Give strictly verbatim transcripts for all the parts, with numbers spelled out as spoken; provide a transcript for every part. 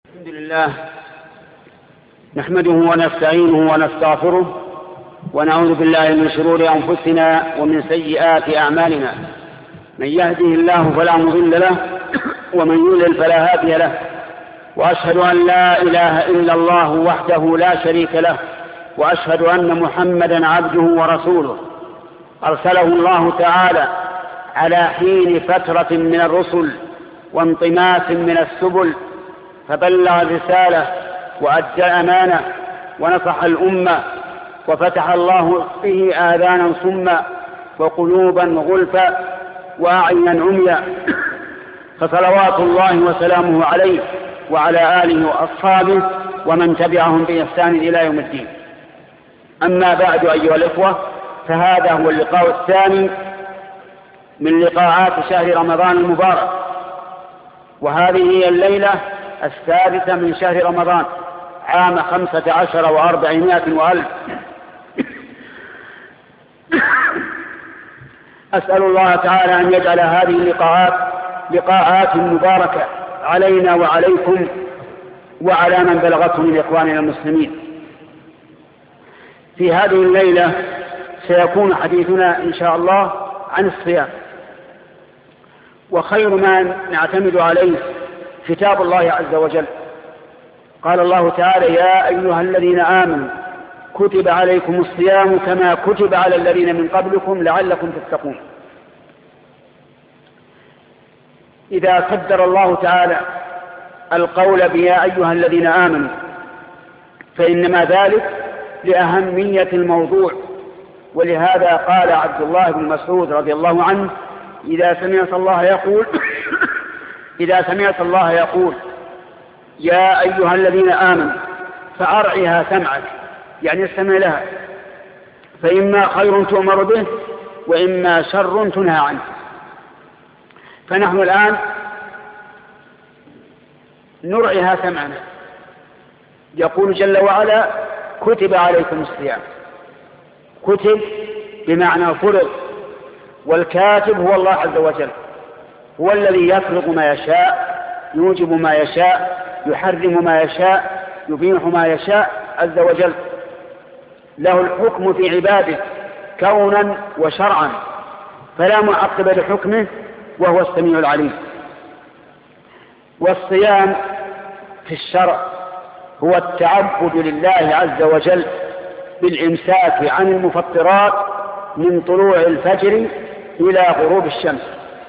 الحمد لله نحمده ونستعينه ونستغفره ونعوذ بالله من شرور أنفسنا ومن سيئات أعمالنا. من يهده الله فلا مضل له ومن يضلل فلا هادي له، وأشهد أن لا إله إلا الله وحده لا شريك له، وأشهد أن محمدا عبده ورسوله أرسله الله تعالى على حين فترة من الرسل وانطماس من السبل، فبلغ الرسالة وأدى الأمانة ونصح الأمة، وفتح الله به آذانا صما وقلوبا غلفا وأعينا عميا، فصلوات الله وسلامه عليه وعلى آله وأصحابه ومن تبعهم بإحسان إلى يوم الدين. أما بعد أيها الإخوة، فهذا هو اللقاء الثاني من لقاءات شهر رمضان المبارك، وهذه هي الليلة السادسة من شهر رمضان عام خمسة عشر وأربعمائة وألف. أسأل الله تعالى أن يجعل هذه اللقاءات لقاءات مباركة علينا وعليكم وعلى من بلغته من إخواننا المسلمين. في هذه الليلة سيكون حديثنا إن شاء الله عن الصيام، وخير ما نعتمد عليه كتاب الله عز وجل. قال الله تعالى: يا أيها الذين آمنوا كتب عليكم الصيام كما كتب على الذين من قبلكم لعلكم تتقون. إذا قدر الله تعالى القول بيا أيها الذين آمنوا فإنما ذلك لأهمية الموضوع، ولهذا قال عبد الله بن مسعود رضي الله عنه: إذا سمعت الله يقول إذا سمعت الله يقول يا أيها الذين آمنوا فأرعها سمعك، يعني استمع لها، فإما خير تؤمر به وإما شر تنهى عنه. فنحن الآن نرعها سمعنا. يقول جل وعلا: كتب عليكم الصيام. كتب بمعنى فرض، والكاتب هو الله عز وجل، هو الذي يفرض ما يشاء، يوجب ما يشاء، يحرم ما يشاء، يبيح ما يشاء عز وجل. له الحكم في عباده كونا وشرعا، فلا معقب لحكمه، وهو السميع العليم. والصيام في الشرع هو التعبد لله عز وجل بالإمساك عن المفطرات من طلوع الفجر إلى غروب الشمس.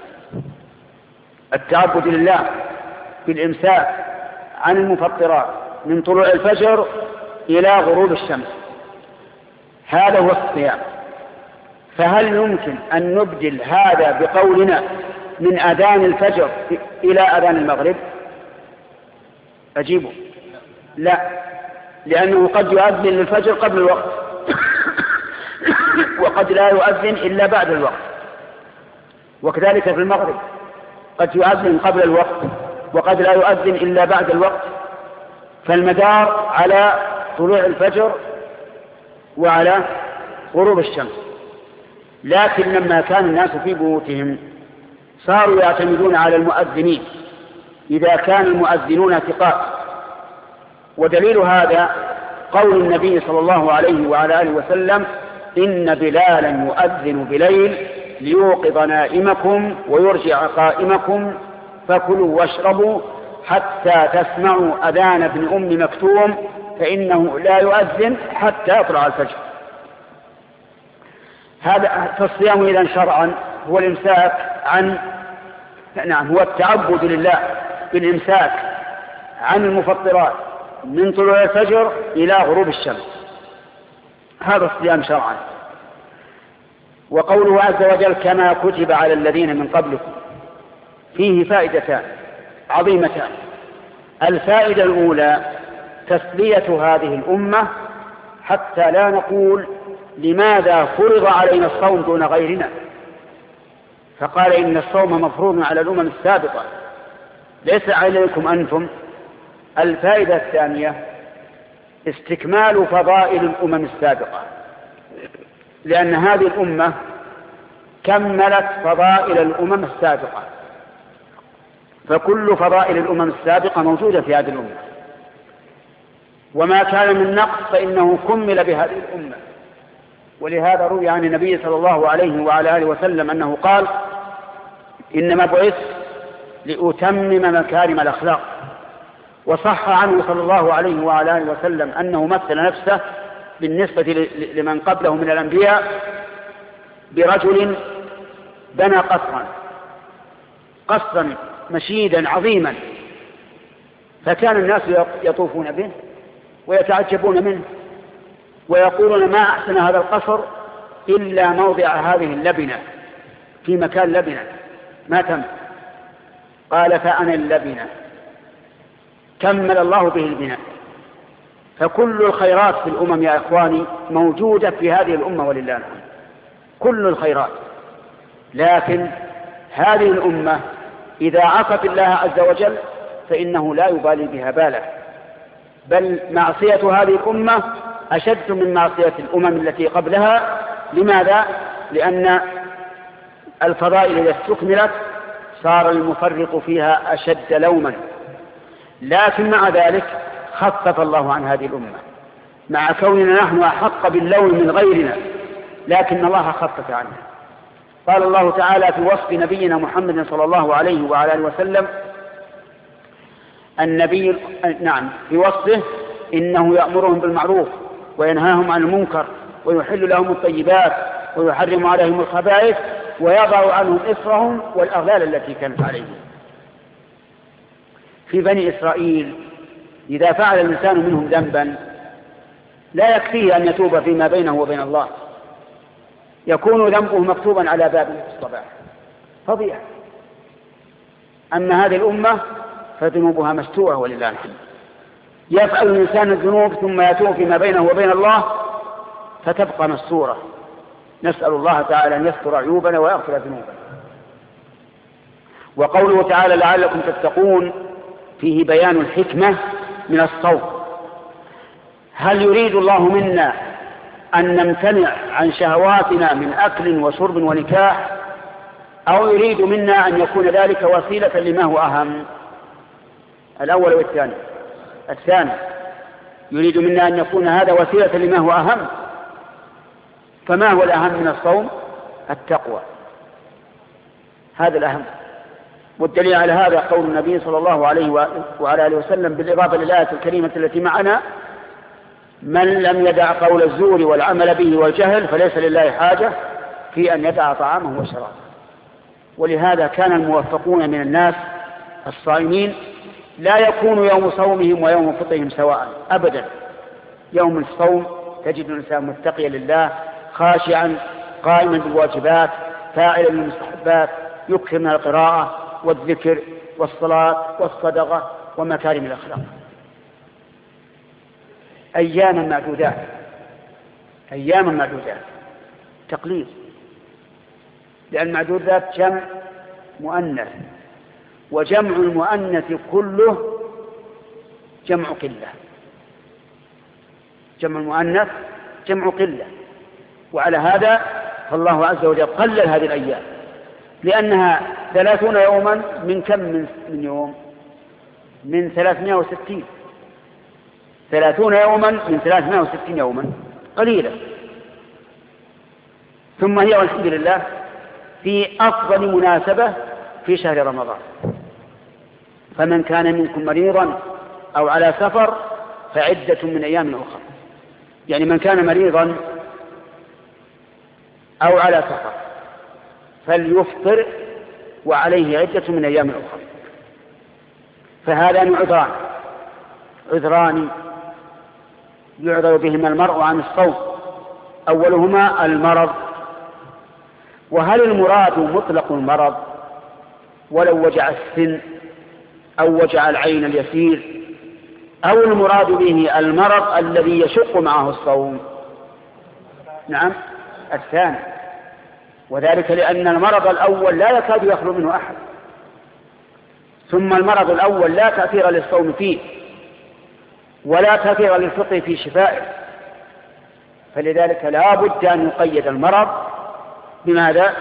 التعبد لله بالإمساك عن المفطرات من طلوع الفجر إلى غروب الشمس، هذا هو الصيام. فهل يمكن أن نبدل هذا بقولنا من أذان الفجر إلى أذان المغرب؟ أجيبه: لا، لأنه قد يؤذن للفجر قبل الوقت وقد لا يؤذن إلا بعد الوقت، وكذلك في المغرب قد يؤذن قبل الوقت وقد لا يؤذن إلا بعد الوقت. فالمدار على طلوع الفجر وعلى غروب الشمس. لكن لما كان الناس في بيوتهم صاروا يعتمدون على المؤذنين إذا كان المؤذنون ثقات. ودليل هذا قول النبي صلى الله عليه وعلى آله وسلم: إن بلالا يؤذن بليل ليوقظ نائمكم ويرجع قائمكم فكلوا واشربوا حتى تسمعوا أذان ابن أم مكتوم فإنه لا يؤذن حتى يطلع الفجر. هذا فالصيام إذن شرعا هو الإمساك عن نعم هو التعبد لله بالإمساك عن المفطرات من طلوع الفجر إلى غروب الشمس، هذا الصيام شرعا. وقوله عز وجل: كما كتب على الذين من قبلكم، فيه فائدتان عظيمتان. الفائدة الأولى تسلية هذه الأمة حتى لا نقول لماذا فرض علينا الصوم دون غيرنا، فقال: إن الصوم مفروض على الأمم السابقة ليس عليكم أنتم. الفائدة الثانية استكمال فضائل الأمم السابقة، لأن هذه الأمة كملت فضائل الأمم السابقة، فكل فضائل الأمم السابقة موجودة في هذه الأمة. وما كان من نقص فإنه كمل بهذه الأمة. ولهذا روي عن النبي صلى الله عليه وعلى آله وسلم أنه قال: إنما بعثت لأتمم مكارم الأخلاق. وصح عنه صلى الله عليه وعلى آله وسلم أنه مثل نفسه بالنسبة لمن قبله من الأنبياء برجل بنى قصرا قصرا مشيدا عظيما، فكان الناس يطوفون به ويتعجبون منه ويقولون: ما أحسن هذا القصر إلا موضع هذه اللبنة، في مكان لبنة ما تم. قال: فأنا اللبنة. كمل الله به البناء. فكل الخيرات في الأمم يا إخواني موجودة في هذه الأمة ولله الحمد، كل الخيرات. لكن هذه الأمة إذا عصت الله عز وجل فإنه لا يبالي بها بالا، بل معصية هذه الأمة أشد من معصية الأمم التي قبلها. لماذا؟ لأن الفضائل إذا استكملت صار المفرط فيها أشد لوما. لكن مع ذلك خفف الله عن هذه الأمة، مع كوننا نحن أحق باللوم من غيرنا، لكن الله خفف عنها. قال الله تعالى في وصف نبينا محمد صلى الله عليه وعلى آله وسلم: النبي نعم في وصفه: إنه يأمرهم بالمعروف وينهاهم عن المنكر ويحل لهم الطيبات ويحرم عليهم الخبائث ويضع عنهم إصرهم والأغلال التي كانت عليهم. في بني إسرائيل إذا فعل الإنسان منهم ذنبا لا يكفيه أن يتوب فيما بينه وبين الله، يكون ذنبه مكتوبا على بابه في الصباح فضيحة. أما هذه الأمة فذنوبها مستوره ولله الحمد. يفعل الإنسان الذنوب ثم يتوب فيما بينه وبين الله فتبقى مستورة. نسأل الله تعالى أن يستر عيوبنا ويغفر ذنوبنا. وقوله تعالى: لعلكم تتقون، فيه بيان الحكمة من الصوم. هل يريد الله منا أن نمتنع عن شهواتنا من أكل وشرب ونكاح، أو يريد منا أن يكون ذلك وسيلة لما هو أهم؟ الأول والثاني. الثاني يريد منا أن يكون هذا وسيلة لما هو أهم. فما هو الأهم من الصوم؟ التقوى، هذا الأهم. والدليل على هذا قول النبي صلى الله عليه وعلى آله وسلم بالإضافة للآية الكريمة التي معنا: من لم يدع قول الزور والعمل به والجهل فليس لله حاجة في أن يدع طعامه وشرابه. ولهذا كان الموفقون من الناس الصائمين لا يكون يوم صومهم ويوم فطرهم سواء أبدا. يوم الصوم تجد الإنسان متقيا لله، خاشعا، قائما بالواجبات، فاعلا للمستحبات، يكثر من القراءة والذكر والصلاة والصدقة ومكارم الأخلاق. أياما معدودات، أياما معدودات تقليل، لأن معدودات جمع مؤنث، وجمع المؤنث كله جمع قلة. جمع المؤنث جمع قلة، وعلى هذا فالله عز وجل قلل هذه الأيام، لأنها ثلاثون يوما من كم من يوم؟ من ثلاثمائة وستين. ثلاثون يوما من ثلاثمائة وستين يوما قليلة. ثم هي والحمد لله في أفضل مناسبة في شهر رمضان. فمن كان منكم مريضا أو على سفر فعدة من أيام أخرى. يعني من كان مريضا أو على سفر فليفطر وعليه عدة من أيام أخرى. فهذان عذران عذران يعذر بهما المرء عن الصوم. أولهما المرض. وهل المراد مطلق المرض ولو وجع السن أو وجع العين اليسير، أو المراد به المرض الذي يشق معه الصوم؟ نعم الثاني، وذلك لأن المرض الأول لا يكاد يخلو منه أحد، ثم المرض الأول لا تأثير للصوم فيه ولا تأثير للفطر في شفائه، فلذلك لا بد أن يقيد المرض بماذا؟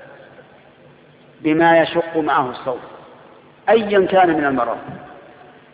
بما يشق معه الصوم أيا كان من المرض.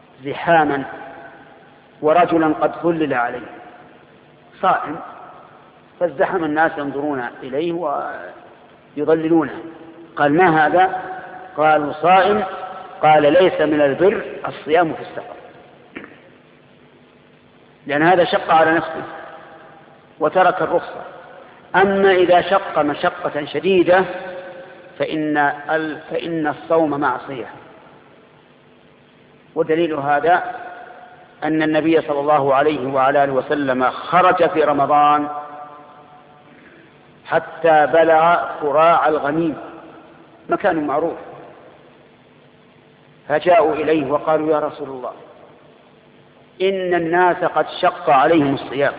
زحاما ورجلا قد ظلل عليه صائم، فازدحم الناس ينظرون إليه ويضللونه. قال ما هذا؟ قالوا صائم. قال ليس من البر الصيام في السفر، لأن هذا شق على نفسه وترك الرخصة. أما إذا شق مشقة شديدة فإن, فإن الصوم معصية. ودليل هذا أن النبي صلى الله عليه وعلى آله وسلم خرج في رمضان حتى بلغ قراع الغميم، مكان معروف، فجاءوا إليه وقالوا يا رسول الله إن الناس قد شق عليهم الصيام،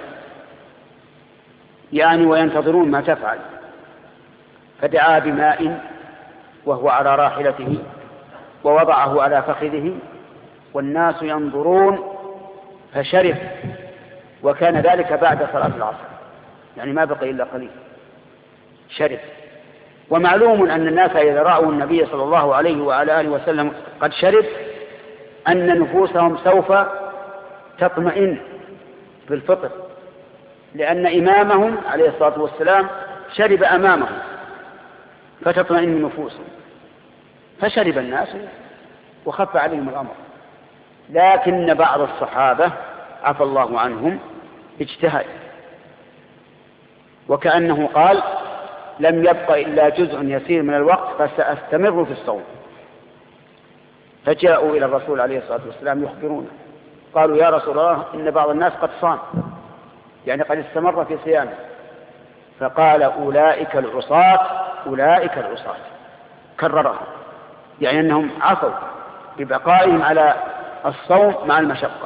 يعني وينتظرون ما تفعل. فدعا بماء وهو على راحلته ووضعه على فخذه والناس ينظرون فشرب، وكان ذلك بعد صلاة العصر، يعني ما بقي إلا قليل، شرب. ومعلوم أن الناس إذا رأوا النبي صلى الله عليه وعلى آله وسلم قد شرب أن نفوسهم سوف تطمئن بالفطر، لأن إمامهم عليه الصلاة والسلام شرب أمامهم فتطمئن نفوسهم، فشرب الناس وخف عليهم الأمر. لكن بعض الصحابة عفى الله عنهم اجتهد، وكأنه قال لم يبق إلا جزء يسير من الوقت فسأستمر في الصوم. فجاءوا إلى الرسول عليه الصلاة والسلام يخبرونه، قالوا يا رسول الله إن بعض الناس قد صام، يعني قد استمر في صيامه. فقال أولئك العصاة أولئك العصاة، كررها، يعني أنهم عصوا ببقائهم على الصوم مع المشقة.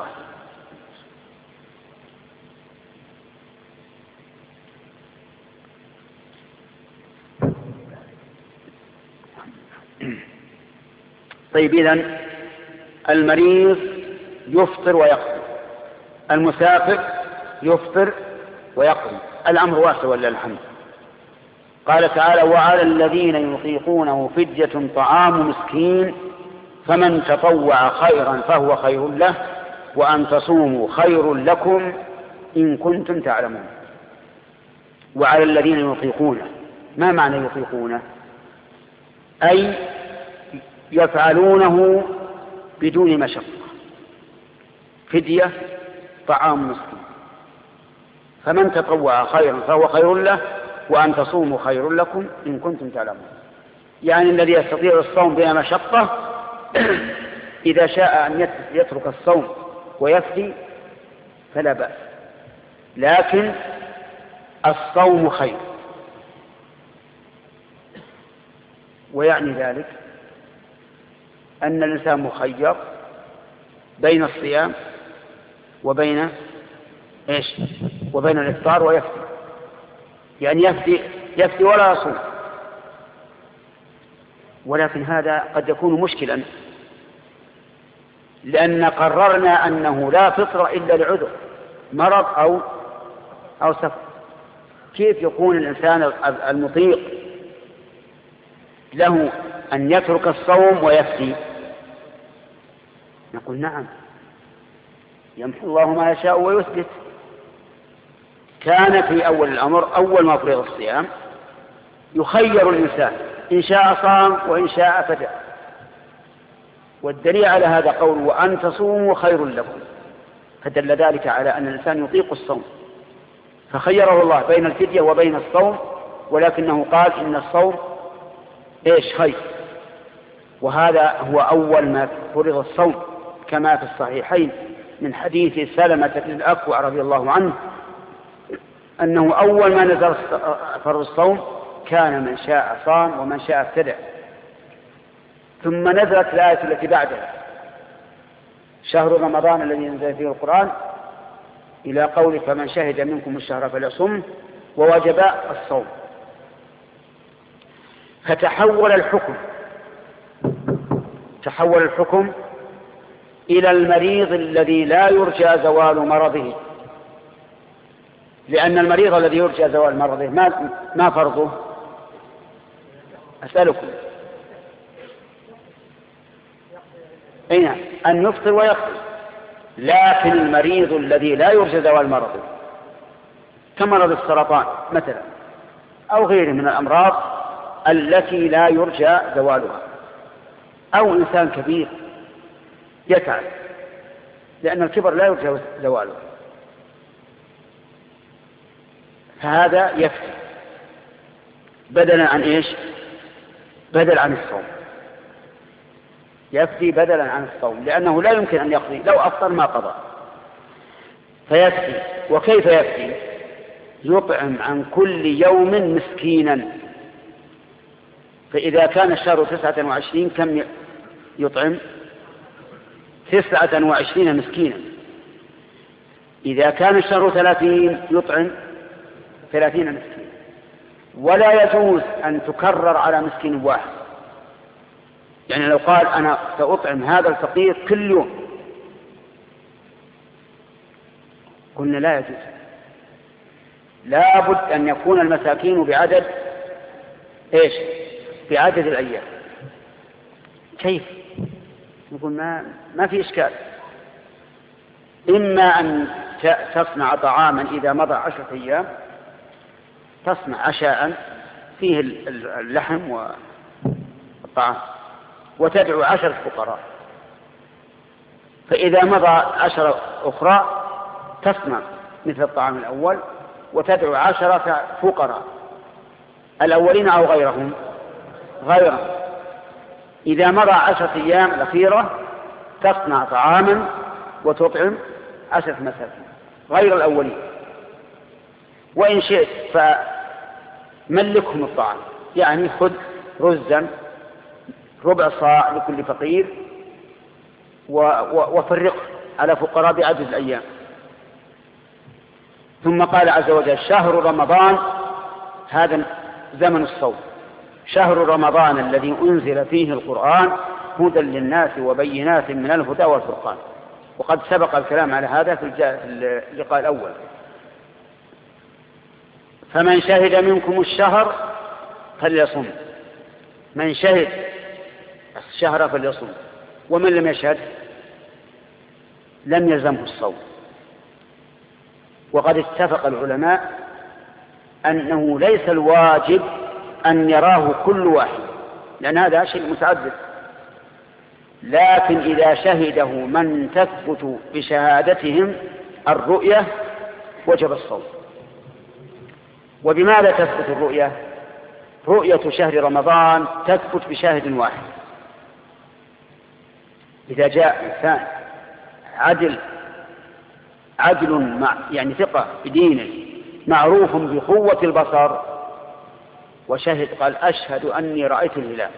طيب، إذن المريض يفطر ويقضي، المسافر يفطر ويقضي، الأمر واسع ولله الحمد. قال تعالى وعلى الذين يطيقونه فدية طعام مسكين فمن تطوع خيرا فهو خير له وأن تصوموا خير لكم إن كنتم تعلمون. وعلى الذين يطيقونه، ما معنى يطيقونه؟ أي يفعلونه بدون مشقة، فدية طعام مسكين. فمن تطوع خيرا فهو خير له وأن تصوموا خير لكم إن كنتم تعلمون. يعني الذي يستطيع الصوم بلا مشقة إذا شاء أن يترك الصوم ويفدي فلا بأس، لكن الصوم خير. ويعني ذلك أن الإنسان مخير بين الصيام وبين إيش وبين الإفطار ويفطر، يعني يفدي يفدي ولا يصوم. ولكن هذا قد يكون مشكلا، لأن قررنا أنه لا فطر إلا لعذر، مرض أو أو سفر. كيف يكون الإنسان المطيق له أن يترك الصوم ويفدي؟ نقول نعم، يمحو الله ما يشاء ويثبت. كان في أول الأمر أول ما فرض الصيام يخير الإنسان إن شاء صام وإن شاء فدى، والدليل على هذا قول وأن تصوموا خير لكم، فدل ذلك على أن الإنسان يطيق الصوم، فخيره الله بين الفدية وبين الصوم، ولكنه قال إن الصوم إيش خير. وهذا هو أول ما فرض الصوم، كما في الصحيحين من حديث سلمة بن الأكوع رضي الله عنه أنه أول ما نزل فرض الصوم كان من شاء صام ومن شاء ابتدع. ثم نزلت الآية التي بعدها شهر رمضان الذي نزل فيه القرآن إلى قول فمن شهد منكم الشهر فليصم، ووجب الصوم. فتحول الحكم تحول الحكم إلى المريض الذي لا يرجى زوال مرضه، لأن المريض الذي يرجى زوال مرضه ما, ما فرضه؟ أسألكم أين أن يفطر ويقضي. لكن المريض الذي لا يرجى زوال مرضه كمرض السرطان مثلا أو غيره من الأمراض التي لا يرجى زوالها، أو إنسان كبير يتعب، لأن الكبر لا يرجى زواله، فهذا يكفي بدلا عن إيش؟ بدل عن الصوم، يكفي بدلا عن الصوم، لأنه لا يمكن أن يقضي، لو أفطر ما قضى، فيكفي. وكيف يكفي؟ يطعم عن كل يوم مسكينا. فإذا كان الشهر تسعة وعشرين كم يطعم؟ تسعة وعشرين مسكينا. إذا كان الشهر ثلاثين يطعم ثلاثين مسكينا. ولا يجوز أن تكرر على مسكين واحد، يعني لو قال أنا سأطعم هذا الفقير كل يوم، قلنا لا يجوز، لا بد أن يكون المساكين بعدد إيش؟ بعدد الأيام. كيف؟ نقول ما, ما في إشكال، إما أن تصنع طعاما إذا مضى عشرة أيام، تصنع عشاء فيه اللحم والطعام وتدعو عشرة فقراء، فإذا مضى عشرة أخرى تصنع مثل الطعام الأول وتدعو عشرة فقراء، الأولين أو غيرهم غيرهم. إذا مضى عشرة أيام الأخيرة تصنع طعاما وتطعم عشرة مساكين غير الأولين. وإن شئت فملكهم الطعام، يعني خذ رزا ربع صاع لكل فقير وفرقه على فقراء بعدد الأيام. ثم قال عز وجل شهر رمضان، هذا زمن الصوم، شهر رمضان الذي أنزل فيه القرآن هدى للناس وبينات من الهدى والفرقان. وقد سبق الكلام على هذا في اللقاء الأول. فمن شهد منكم الشهر فليصم، من شهد الشهر فليصم، ومن لم يشهد لم يلزمه الصوم. وقد اتفق العلماء أنه ليس الواجب أن يراه كل واحد، لأن هذا شيء متعدد، لكن إذا شهده من تثبت بشهادتهم الرؤية وجب الصوم. وبماذا تثبت الرؤية؟ رؤية شهر رمضان تثبت بشاهد واحد. إذا جاء إنسان عدل عدل مع يعني ثقة بدينه معروف بقوة البصر وشهد قال أشهد أني رأيت الهلال،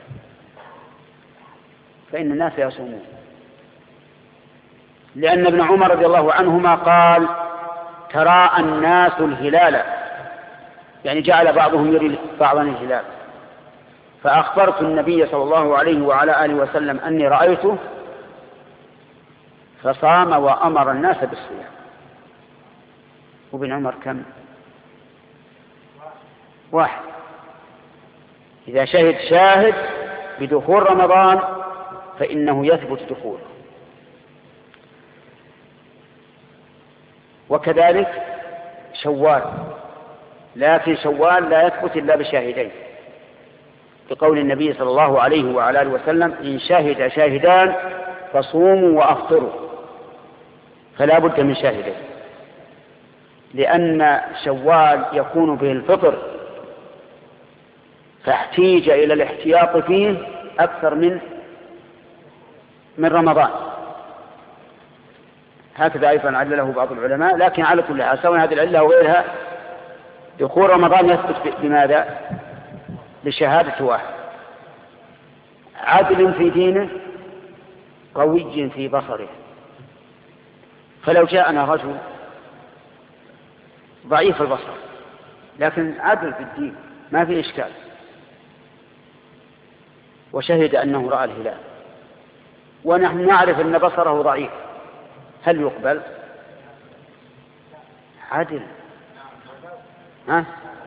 فإن الناس يصومون، لأن ابن عمر رضي الله عنهما قال تراءى الناس الهلال، يعني جعل بعضهم يري بعضا الهلال، فأخبرت النبي صلى الله عليه وعلى آله وسلم أني رأيته فصام وأمر الناس بالصيام. وابن عمر كم؟ واحد. إذا شهد شاهد بدخول رمضان فإنه يثبت دخوله. وكذلك شوال، لكن شوال لا يثبت إلا بشاهدين، بقول النبي صلى الله عليه وعلى آله وسلم إن شهد شاهدان فصوموا وأفطروا، فلا بد من شاهدين، لأن شوال يكون به الفطر فاحتيج إلى الاحتياط فيه أكثر من من رمضان. هكذا أيضا علله بعض العلماء، لكن على كل حال سواء هذه العلة وغيرها دخول رمضان يثبت بماذا؟ بشهادة واحد عادل في دينه قوي في بصره. فلو جاءنا رجل ضعيف البصر لكن عادل في الدين ما في إشكال وشهد أنه رأى الهلال ونحن نعرف أن بصره ضعيف، هل يقبل؟ عادل ها؟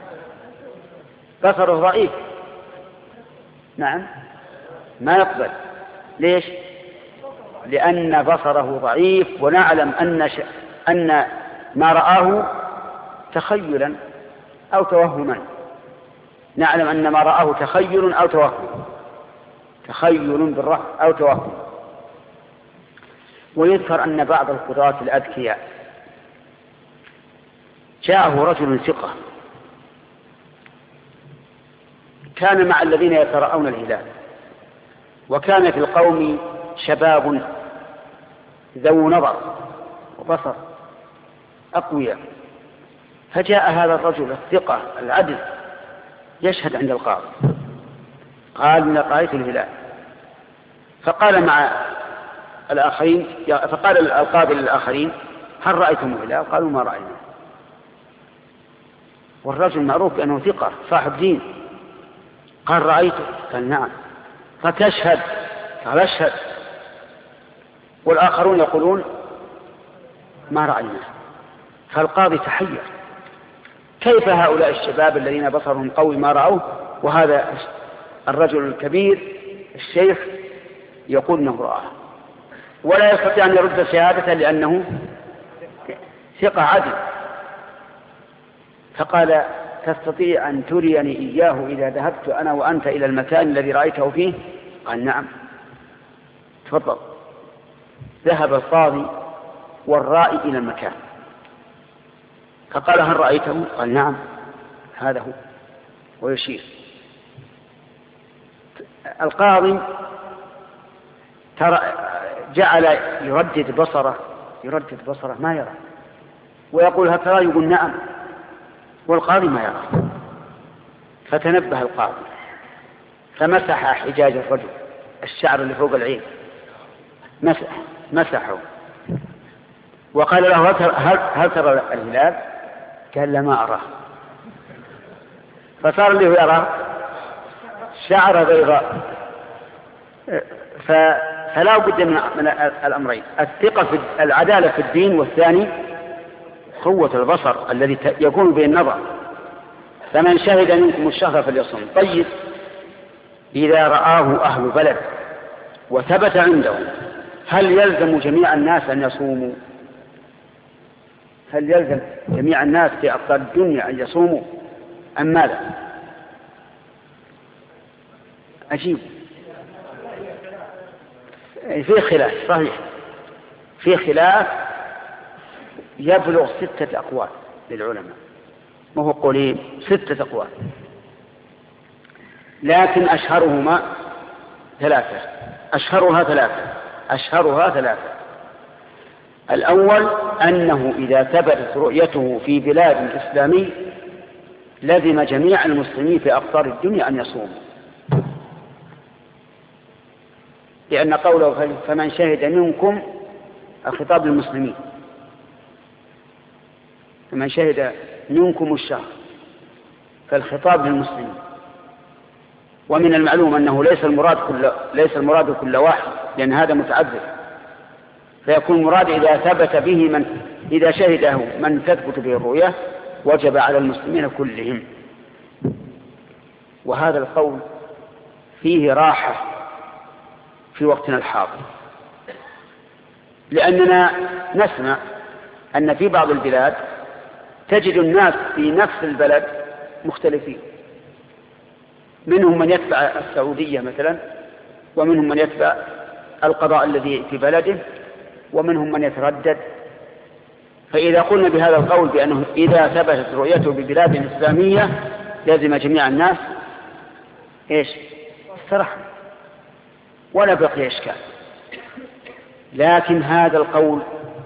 بصره ضعيف، نعم ما يقبل. ليش؟ لأن بصره ضعيف، ونعلم أن, ش... أن ما رآه تخيلا أو توهما، نعلم أن ما رآه تخيل أو توهم، تخيل بالرأس أو توهم. ويذكر أن بعض القضاة الأذكياء جاءه رجل ثقة كان مع الذين يتراءون الهلال، وكان في القوم شباب ذو نظر وبصر أقوياء، فجاء هذا الرجل الثقة العدل يشهد عند القاضي، قال إن رأيت الهلال. فقال مع الآخرين فقال القاضي للآخرين هل رأيتم الهلال؟ قالوا ما رأينا. والرجل معروف بأنه ثقة صاحب دين، قال رأيته؟ قال نعم. فتشهد؟ قال أشهد. والآخرون يقولون ما رأينا. فالقاضي تحير، كيف هؤلاء الشباب الذين بصرهم قوي ما رأوه، وهذا الرجل الكبير الشيخ يقول انه رآه، ولا يستطيع ان يرد شهادته لانه ثقة عدل. فقال تستطيع ان تريني اياه اذا ذهبت انا وانت الى المكان الذي رايته فيه؟ قال نعم. تفضل. ذهب القاضي والرائي الى المكان، فقال هل رايته؟ قال نعم هذا هو، ويشير. القاضي ترى جعل يردد بصره يردد بصره ما يرى، ويقول هل ترى؟ يقول نعم، والقاضي ما يرى. فتنبه القاضي فمسح حجاج الرجل، الشعر اللي فوق العين، مسح مسحه وقال له هل, هل ترى الهلال؟ قال لا ما أراه. فصار له يرى شعر بيضاء. فلا بد من الأمرين، الثقة في العدالة في الدين، والثاني قوة البصر الذي يكون به النظر. فمن شهد منكم الشهر فليصم. طيب إذا رآه أهل بلد وثبت عندهم، هل يلزم جميع الناس أن يصوموا؟ هل يلزم جميع الناس في أقطار الدنيا أن يصوموا أم ماذا؟ أجيب. في خلاف صحيح، في خلاف يبلغ ستة أقوال للعلماء، ما هو قولين، ستة أقوال، لكن أشهرهما ثلاثة أشهرها ثلاثة أشهرها ثلاثة الأول أنه إذا ثبتت رؤيته في بلاد إسلامي لزم جميع المسلمين في أقطار الدنيا أن يصوموا، لأن قوله فمن شهد منكم الخطاب للمسلمين، فمن شهد منكم الشهر فالخطاب للمسلمين. ومن المعلوم أنه ليس المراد كل ليس المراد كل واحد، لأن هذا متعذر، فيكون مراد إذا ثبت به من إذا شهده من تثبت به الرؤية وجب على المسلمين كلهم. وهذا القول فيه راحة في وقتنا الحاضر، لأننا نسمع أن في بعض البلاد تجد الناس في نفس البلد مختلفين، منهم من يتبع السعودية مثلا، ومنهم من يتبع القضاء الذي في بلده، ومنهم من يتردد. فإذا قلنا بهذا القول بأنه إذا ثبتت رؤيته ببلاد إسلامية لازم جميع الناس إيش؟ استرح ولا بقي إشكال. لكن هذا القول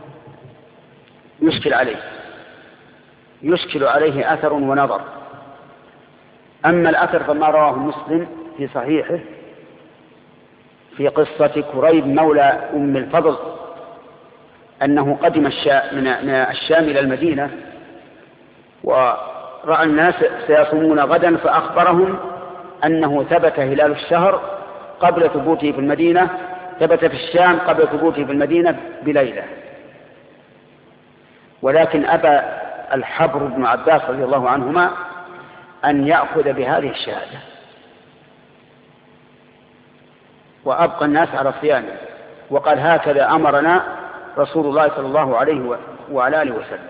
يشكل عليه يشكل عليه أثر ونظر. أما الأثر فما رواه مسلم في صحيحه في قصة كريب مولى أم الفضل أنه قدم من الشام إلى المدينة ورأى الناس سيصومون غدا، فأخبرهم أنه ثبت هلال الشهر قبل ثبوته في المدينة، ثبت في الشام قبل ثبوته في المدينة بليلة. ولكن أبى الحبر بن عباس رضي الله عنهما أن يأخذ بهذه الشهادة، وأبقى الناس على صيامه، وقال هكذا أمرنا رسول الله صلى الله عليه وعلى آله وسلم.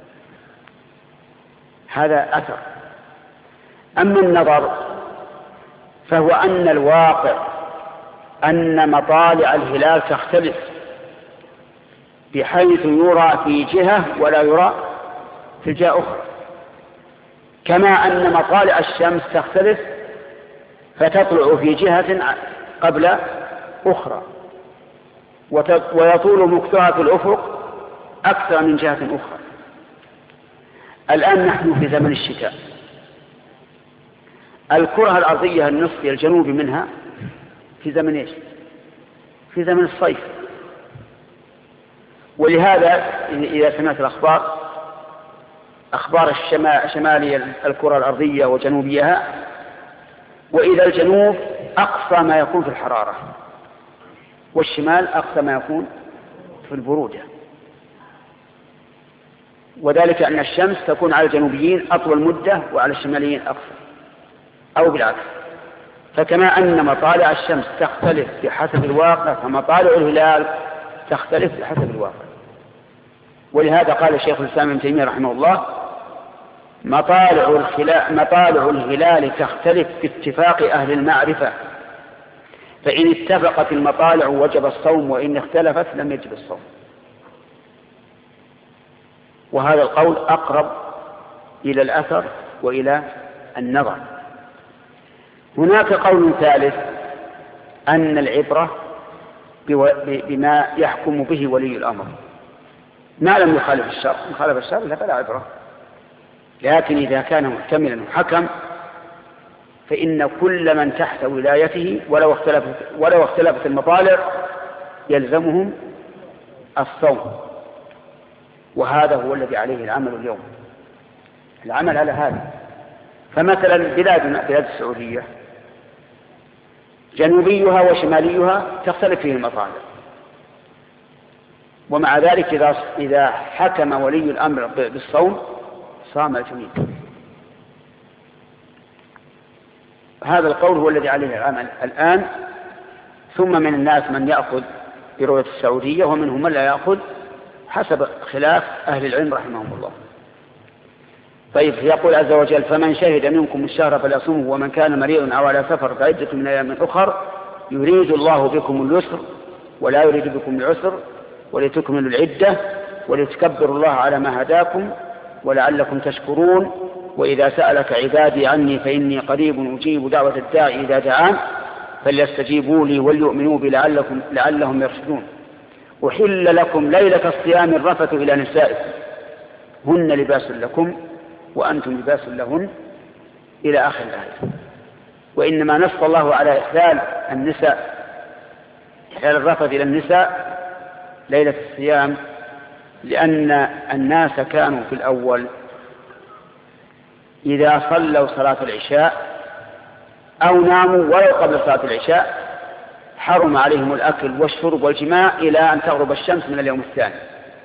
هذا أثر. أما النظر فهو أن الواقع أن مطالع الهلال تختلف، بحيث يرى في جهة ولا يرى في جهة أخرى، كما أن مطالع الشمس تختلف فتطلع في جهة قبل أخرى، ويطول مكثها في الأفق أكثر من جهة أخرى. الآن نحن في زمن الشتاء، الكرة الأرضية النصف الجنوبي منها في زمن إيش؟ في زمن الصيف. ولهذا إذا سمعت الأخبار أخبار شمال الكرة الأرضية وجنوبيها، وإذا الجنوب أقصى ما يكون في الحرارة، والشمال أقصى ما يكون في البرودة، وذلك أن الشمس تكون على الجنوبيين أطول مدة وعلى الشماليين أقصر، أو بالعكس. فكما أن مطالع الشمس تختلف بحسب الواقع، فمطالع الهلال تختلف بحسب الواقع. ولهذا قال الشيخ الإسلام ابن تيمية رحمه الله: مطالع مطالع الهلال تختلف باتفاق أهل المعرفة، فإن اتفقت المطالع وجب الصوم، وإن اختلفت لم يجب الصوم. وهذا القول أقرب إلى الأثر وإلى النظر. هناك قول ثالث، أن العبرة بما يحكم به ولي الأمر، ما لم يخالف الشرع. إن خالف الشرع فلا عبرة، لكن إذا كان محتملا وحكم فإن كل من تحت ولايته ولو اختلفت, ولو اختلفت المطالع يلزمهم الصوم. وهذا هو الذي عليه العمل اليوم، العمل على هذا. فمثلا بلادنا بلاد السعودية جنوبيها وشماليها تختلف فيه المطالع، ومع ذلك إذا, إذا حكم ولي الأمر بالصوم صام الجميع. هذا القول هو الذي عليه العمل الآن. ثم من الناس من يأخذ برؤية السعودية، ومنهم من لا يأخذ حسب خلاف أهل العلم رحمهم الله. طيب، يقول عز وجل: فمن شهد منكم الشهر فليصومه، ومن كان مريضا أو على سفر فعدة من أيام أخر، يريد الله بكم اليسر ولا يريد بكم العسر ولتكملوا العدة ولتكبروا الله على ما هداكم ولعلكم تشكرون. وإذا سألك عبادي عني فإني قريب أجيب دعوة الداعي إذا دعان فليستجيبوا لي وليؤمنوا بي لعلكم لعلهم يرشدون. أحل لكم ليلة الصيام الرفث إلى نسائكم هن لباس لكم وأنتم لباس لهن إلى آخر الآية. وإنما نص الله على إحلال النساء إحلال الرفث إلى النساء ليلة الصيام، لأن الناس كانوا في الأول إذا صلوا صلاة العشاء أو ناموا ولو قبل صلاة العشاء حرم عليهم الأكل والشرب والجماع إلى أن تغرب الشمس من اليوم الثاني.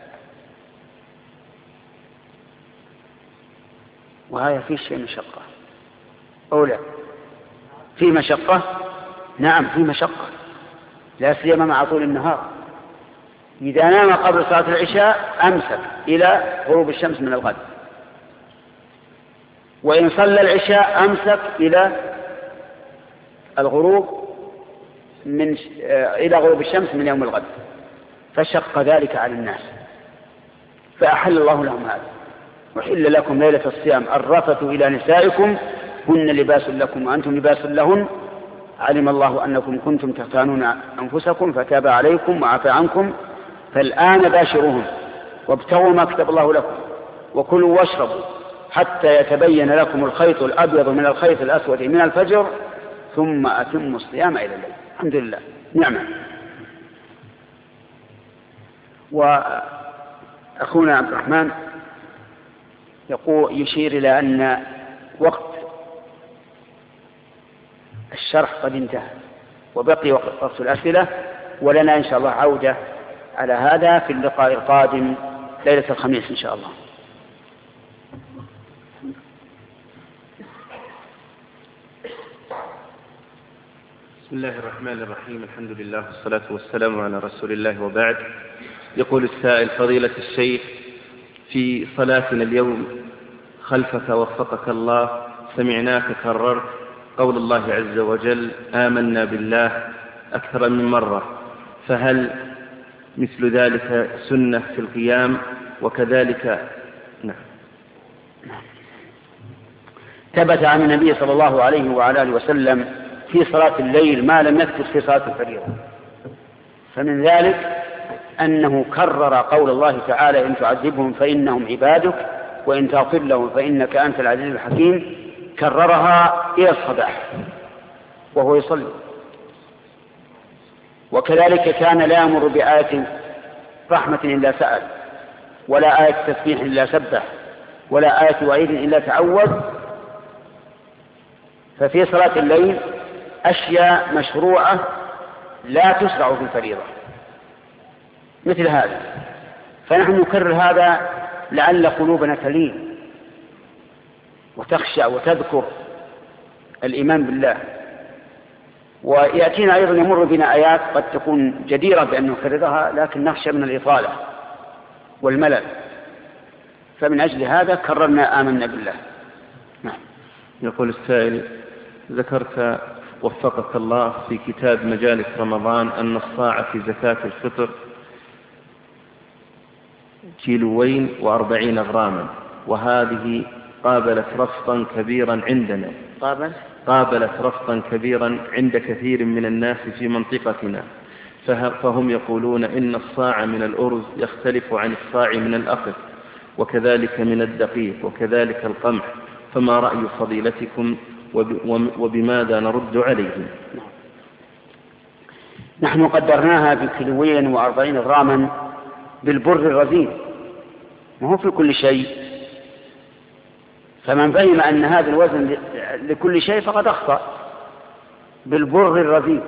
وهذا فيه شيء مشقة أو لا؟ فيه مشقة؟ نعم فيه مشقة، لا سيما مع طول النهار. إذا نام قبل صلاة العشاء أمسك إلى غروب الشمس من الغد، وإن صلى العشاء أمسك إلى الغروب من إلى غروب الشمس من يوم الغد، فشق ذلك على الناس، فأحل الله لهم هذا. وحل لكم ليلة الصيام الرفث إلى نسائكم هن لباس لكم وأنتم لباس لهن علم الله أنكم كنتم تختانون أنفسكم فتاب عليكم وعفى عنكم فالآن باشروهم وابتغوا ما كتب الله لكم وكلوا واشربوا حتى يتبين لكم الخيط الأبيض من الخيط الأسود من الفجر ثم أتموا الصيام إلى الليل. الحمد لله نعمة. وأخونا عبد الرحمن يقول يشير إلى أن وقت الشرح قد انتهى وبقي وقت الأسئلة، ولنا إن شاء الله عودة على هذا في اللقاء القادم ليلة الخميس إن شاء الله. بسم الله الرحمن الرحيم. الحمد لله والصلاة والسلام على رسول الله وبعد. يقول السائل: فضيلة الشيخ، في صلاتنا اليوم خلفك وفقك الله سمعناك كررت قول الله عز وجل: آمنا بالله أكثر من مرة، فهل مثل ذلك سنة في القيام؟ وكذلك نعم ثبت عن النبي صلى الله عليه وعلى آله وسلم في صلاة الليل ما لم يثبت في صلاة الفريضة، فمن ذلك أنه كرر قول الله تعالى: إن تعذبهم فإنهم عبادك وإن تغفر لهم فإنك أنت العزيز الحكيم، كررها إلى الصباح وهو يصلي. وكذلك كان لا يمر بآية رحمة إلا سأل، ولا آية تسبيح إلا سبح، ولا آية وعيد إلا تعوذ. ففي صلاة الليل أشياء مشروعة لا تشرع في الفريضة مثل هذا، فنحن نكرر هذا لعل قلوبنا تلين وتخشع وتذكر الإيمان بالله. ويأتينا أيضا يمر بنا آيات قد تكون جديرة بأن نكررها، لكن نخشى من الإطالة والملل، فمن أجل هذا كررنا آمنا بالله. نعم. يقول السائل: ذكرت وفقك الله في كتاب مجالس رمضان أن الصاع في زكاة الفطر كيلوين وأربعين غراما، وهذه قابلت رفضا كبيرا عندنا قابل؟ قابلت رفضا كبيرا عند كثير من الناس في منطقتنا، فهم يقولون إن الصاع من الأرز يختلف عن الصاع من الأخذ، وكذلك من الدقيق، وكذلك القمح، فما رأي فضيلتكم وبماذا نرد عليهم؟ نحن قدرناها بكيلوين وأربعين غراما بالبر الرزين، ما هو في كل شيء، فمن فهم أن هذا الوزن لكل شيء فقد أخطأ. بالبر الرزين،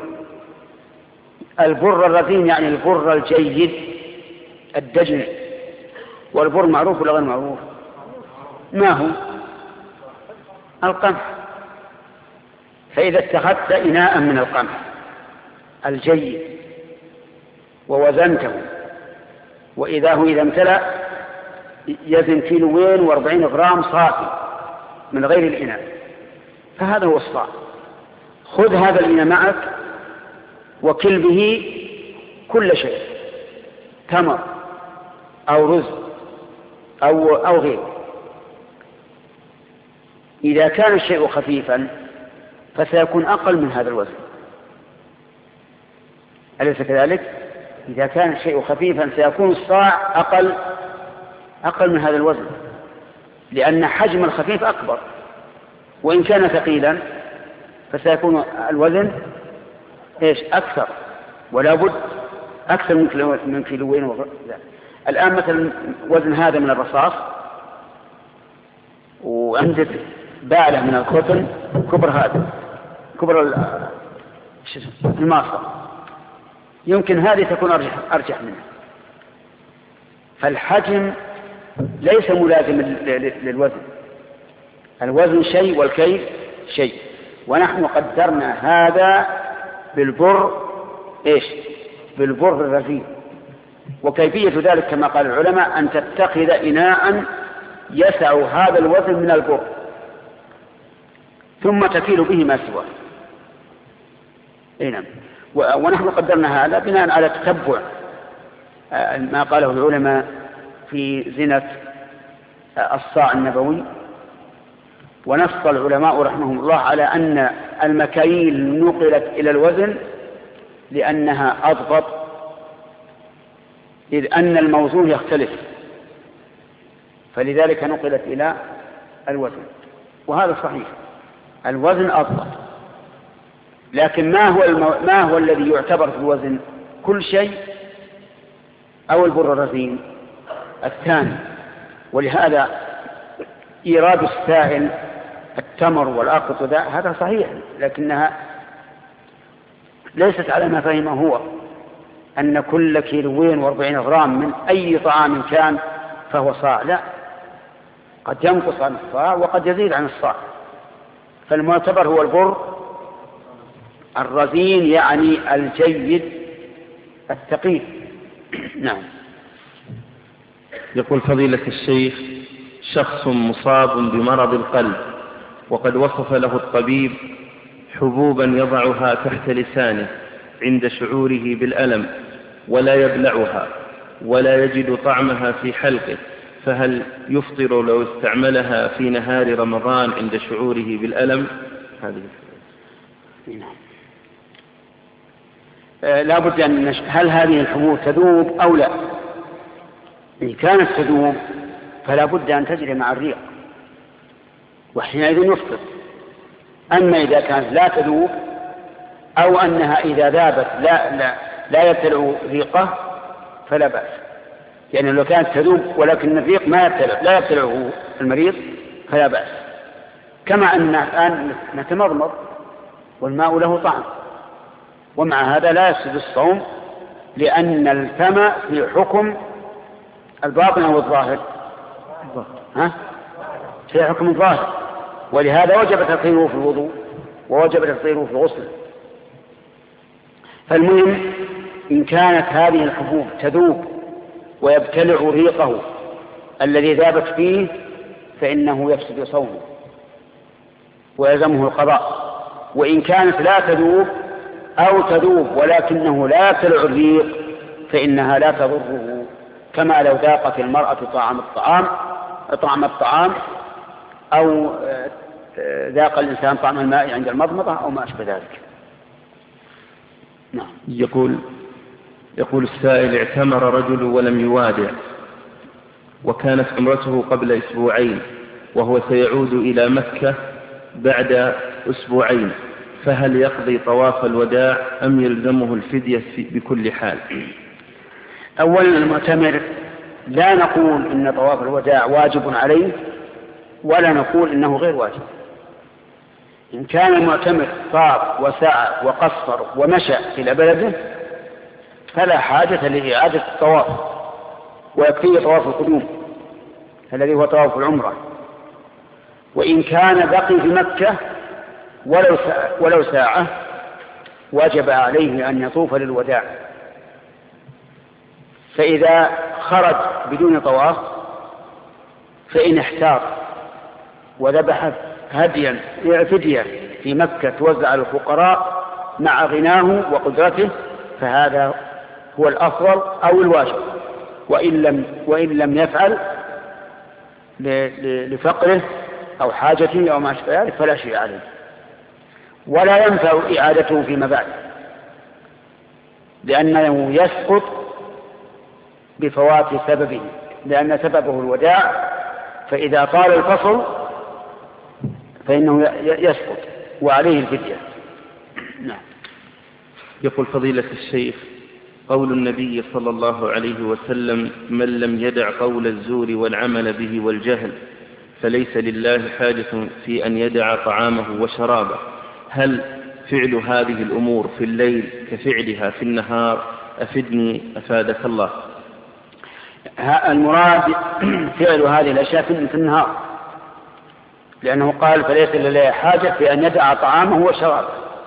البر الرزين يعني البر الجيد الدجن. والبر معروف ولا غير معروف؟ ما هو؟ القمح. فإذا اتخذت إناء من القمح الجيد ووزنته، وإذا هو إذا امتلأ يزن كيلوين وأربعين غرام صافي من غير الإناء، فهذا هو الصاع. خذ هذا الإناء معك وكل به كل شيء، تمر أو رز أو, أو غيره. إذا كان الشيء خفيفا فسيكون أقل من هذا الوزن، أليس كذلك؟ إذا كان الشيء خفيفا سيكون الصاع أقل أقل من هذا الوزن، لأن حجم الخفيف أكبر، وإن كان ثقيلا فسيكون الوزن إيش أكثر، ولا بد أكثر من كيلوين وغ... الآن مثلا وزن هذا من الرصاص، وعندك باله من القطن كبر هذا كبر الماصة، يمكن هذه تكون أرجح, أرجح منها. فالحجم ليس ملازم للوزن، الوزن شيء والكيل شيء، ونحن قدرنا هذا بالبر إيش؟ بالبر الرزين. وكيفية ذلك كما قال العلماء أن تتخذ إناء يسع هذا الوزن من البر ثم تكيل به ما سواه. نعم. ونحن قدرنا هذا بناء على تتبع ما قاله العلماء في زنة الصاع النبوي. ونص العلماء رحمهم الله على أن المكاييل نقلت إلى الوزن لأنها أضبط، إذ أن الموزون يختلف، فلذلك نقلت إلى الوزن، وهذا صحيح، الوزن أضبط. لكن ما هو, المو... ما هو الذي يعتبر في الوزن؟ كل شيء أو البر الرزين الثاني. ولهذا إيراد السائل التمر والأقط وذا هذا صحيح، لكنها ليست على ما فهمه هو، أن كل كيلوين واربعين غرام من أي طعام كان فهو صاع. لا، قد ينقص عن الصاع وقد يزيد عن الصاع، فالمعتبر هو البر الرزين يعني الجيد الثقيل. نعم. يقول فضيلة الشيخ: شخص مصاب بمرض القلب وقد وصف له الطبيب حبوبا يضعها تحت لسانه عند شعوره بالألم ولا يبلعها ولا يجد طعمها في حلقه، فهل يفطر لو استعملها في نهار رمضان عند شعوره بالألم؟ هذه آه لا بد أن نش... هل هذه الحبوب تذوب أو لا؟ إن كانت تذوب فلا بد أن تجري مع الريق وحينئذ يفطر. أما إذا كانت لا تذوب أو أنها إذا ذابت لا, لا, لا يبتلع ريقه فلا بأس، يعني لو كانت تذوب ولكن الريق ما يبتلع لا يبتلعه المريض فلا بأس. كما أن الآن نتمضمض والماء له طعم، ومع هذا لا يفسد الصوم، لأن الفم في حكم الباطن أو الظاهر ها؟ في حكم الظاهر، ولهذا وجب تطهيره في الوضوء ووجب تطهيره في الغسل. فالمهم إن كانت هذه الحبوب تذوب ويبتلع ريقه الذي ذابت فيه فإنه يفسد صومه ويلزمه القضاء. وإن كانت لا تذوب أو تذوب ولكنه لا يبتلع الريق فإنها لا تضره، كما لو ذاقت المرأة طعام الطعام طعم الطعام أو ذاق الإنسان طعم الماء عند المضمضة أو ما أشبه ذلك. نعم. يقول يقول السائل: اعتمر رجل ولم يوادع وكانت عمرته قبل أسبوعين وهو سيعود إلى مكة بعد أسبوعين، فهل يقضي طواف الوداع أم يلزمه الفدية بكل حال؟ أولا المعتمر لا نقول إن طواف الوداع واجب عليه ولا نقول إنه غير واجب. إن كان المعتمر طاف وسعى وقصر ومشى إلى بلده فلا حاجة لإعادة الطواف، ويكفيه طواف القدوم الذي هو طواف العمرة. وإن كان بقي في مكة ولو ساعة, ولو ساعة وجب عليه أن يطوف للوداع. فإذا خرج بدون طواف فإن احتاط وذبح هديا فدية في مكة توزع على الفقراء مع غناه وقدرته فهذا هو الأفضل أو الواجب، وإن لم, وإن لم يفعل لفقره أو حاجته أو ما أشبه ذلك فلا شيء عليه، ولا ينفع إعادته فيما بعد لأنه يسقط بفوات سببه، لأن سببه الوداع، فإذا طال الفصل فإنه يسقط وعليه الفدية. نعم. يقول فضيلة الشيخ: قول النبي صلى الله عليه وسلم: من لم يدع قول الزور والعمل به والجهل فليس لله حاجة في أن يدع طعامه وشرابه، هل فعل هذه الأمور في الليل كفعلها في النهار؟ أفدني أفادك الله. المراد فعل هذه الأشياء في النهار، لأنه قال فليس لله حاجة في أن يدع طعامه وشرابه.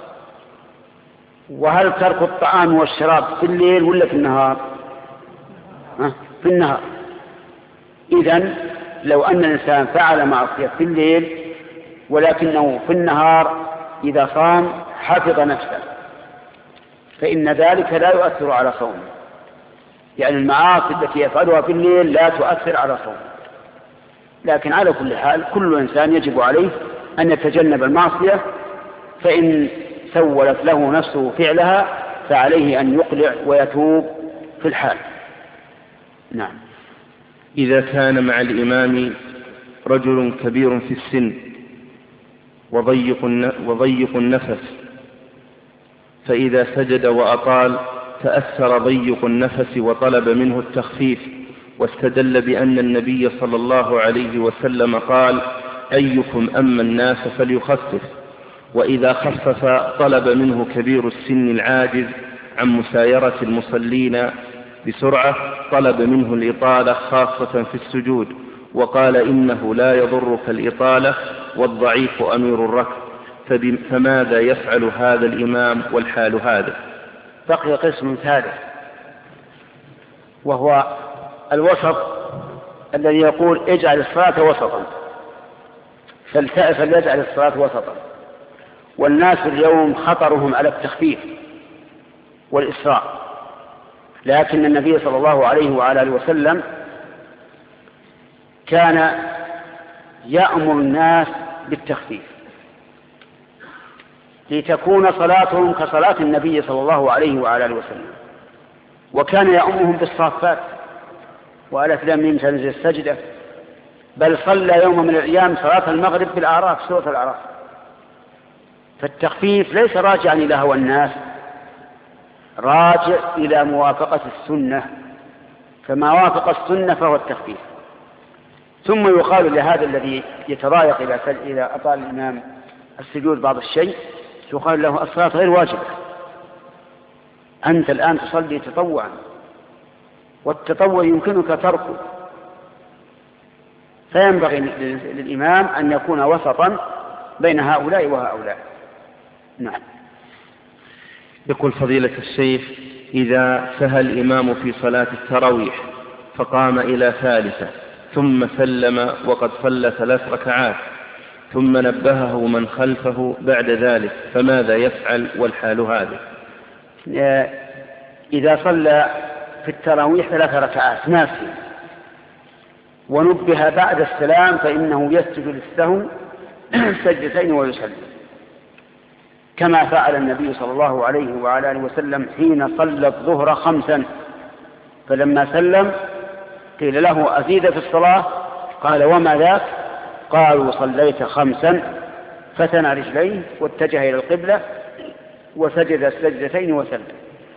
وهل ترك الطعام والشراب في الليل ولا في النهار؟ في النهار. إذن لو أن الإنسان فعل معصية في الليل ولكنه في النهار إذا صام حفظ نفسه فإن ذلك لا يؤثر على صومه، يعني المعاصي التي يفعلها في الليل لا تؤثر على صومه. لكن على كل حال كل إنسان يجب عليه أن يتجنب المعصية، فإن سولت له نفسه فعلها فعليه أن يقلع ويتوب في الحال. نعم. إذا كان مع الإمام رجل كبير في السن وضيق وضيق النفس، فإذا سجد وأطال تأثر ضيق النفس وطلب منه التخفيف، واستدل بأن النبي صلى الله عليه وسلم قال: أيكم أما الناس فليخفف. وإذا خفف طلب منه كبير السن العاجز عن مسايرة المصلين بسرعة، طلب منه الإطالة خاصة في السجود، وقال: إنه لا يضرك الإطالة والضعيف أمير الركب. فماذا يفعل هذا الإمام والحال هذا؟ بقي قسم ثالث وهو الوسط الذي يقول اجعل الصلاة وسطا، فليجعل الصلاة وسطا. والناس اليوم خطرهم على التخفيف والإسراء، لكن النبي صلى الله عليه وعلى آله وسلم كان يأمر الناس بالتخفيف لتكون صلاتهم كصلاة النبي صلى الله عليه وعلى آله وسلم. وكان يأمرهم بالصافات وألف لام ميم تنزل السجدة، بل صلى يوم من الأيام صلاة المغرب بالأعراف، سورة الأعراف. فالتخفيف ليس راجعا إلى هوى الناس، راجع إلى موافقة السنة، فما وافق السنة فهو التخفيف. ثم يقال لهذا الذي يتضايق إذا أطال الإمام السجود بعض الشيء، يقال له الصلاة غير واجبة، أنت الآن تصلي تطوعا، والتطوع يمكنك تركه، فينبغي للإمام أن يكون وسطا بين هؤلاء وهؤلاء. نعم. يقول فضيلة الشيخ: إذا سهى الإمام في صلاة التراويح فقام إلى ثالثة ثم سلم وقد صلى ثلاث ركعات ثم نبهه من خلفه بعد ذلك، فماذا يفعل والحال هذه؟ إذا صلى في التراويح ثلاث ركعات ناسي ونبه بعد السلام فإنه يسجد للسهو سجدتين ويسلم، كما فعل النبي صلى الله عليه وعلى آله وسلم حين صلى الظهر خمسا، فلما سلم قيل له أزيد في الصلاة؟ قال وما ذاك؟ قالوا صليت خمسا، فتنى رجليه واتجه إلى القبلة وسجد السجدتين وسلم.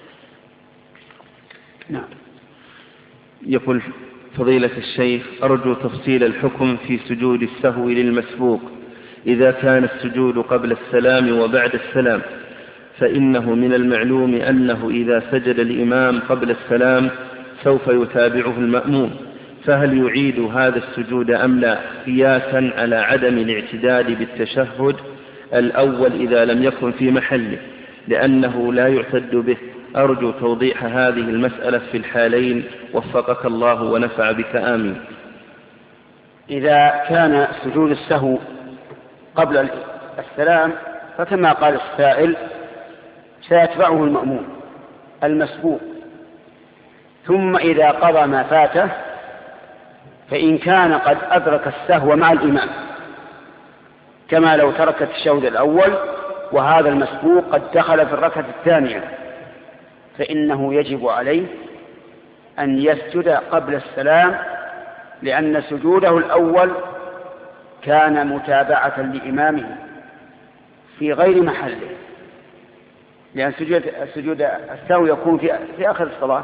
نعم. يقول فضيلة الشيخ: أرجو تفصيل الحكم في سجود السهو للمسبوق إذا كان السجود قبل السلام وبعد السلام، فإنه من المعلوم أنه إذا سجد الإمام قبل السلام سوف يتابعه المأموم، فهل يعيد هذا السجود أم لا، قياسا على عدم الاعتداد بالتشهد الأول إذا لم يكن في محله، لأنه لا يعتد به؟ أرجو توضيح هذه المسألة في الحالين، وفقك الله ونفع بك، آمين. إذا كان سجود السهو قبل السلام فكما قال السائل سيتبعه المأموم المسبوق، ثم إذا قضى ما فاته فإن كان قد أدرك السهو مع الإمام كما لو ترك التشهد الأول وهذا المسبوق قد دخل في الركعة الثانية، فإنه يجب عليه أن يسجد قبل السلام، لأن سجوده الأول كان متابعة لإمامه في غير محله، لأن سجود, سجود السهو يكون في, في آخر الصلاة.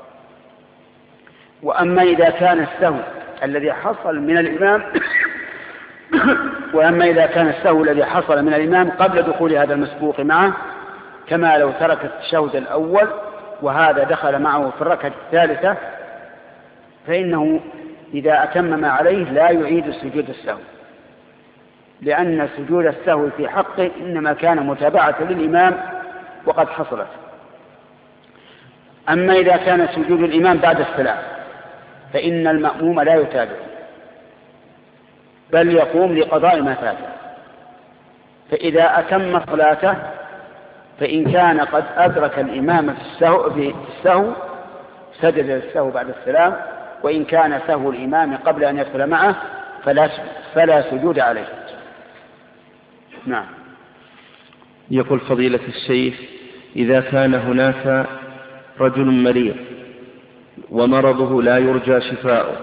وأما إذا كان السهو الذي حصل من الإمام وأما إذا كان السهو الذي حصل من الإمام قبل دخول هذا المسبوق معه كما لو ترك التشهد الأول وهذا دخل معه في الركعة الثالثة، فإنه إذا أتم ما عليه لا يعيد سجود السهو، لأن سجود السهو في حقه إنما كان متابعة للإمام وقد حصلت. أما إذا كان سجود الإمام بعد السلام فإن المأموم لا يتابع بل يقوم لقضاء ما فاته، فإذا أتم صلاته فإن كان قد أدرك الإمام في السهو, في السهو سجد السهو بعد السلام، وإن كان سهو الإمام قبل أن يدخل معه فلا, فلا سجود عليه. نعم. يقول فضيلة الشيخ: إذا كان هناك رجل مريض ومرضه لا يرجى شفاؤه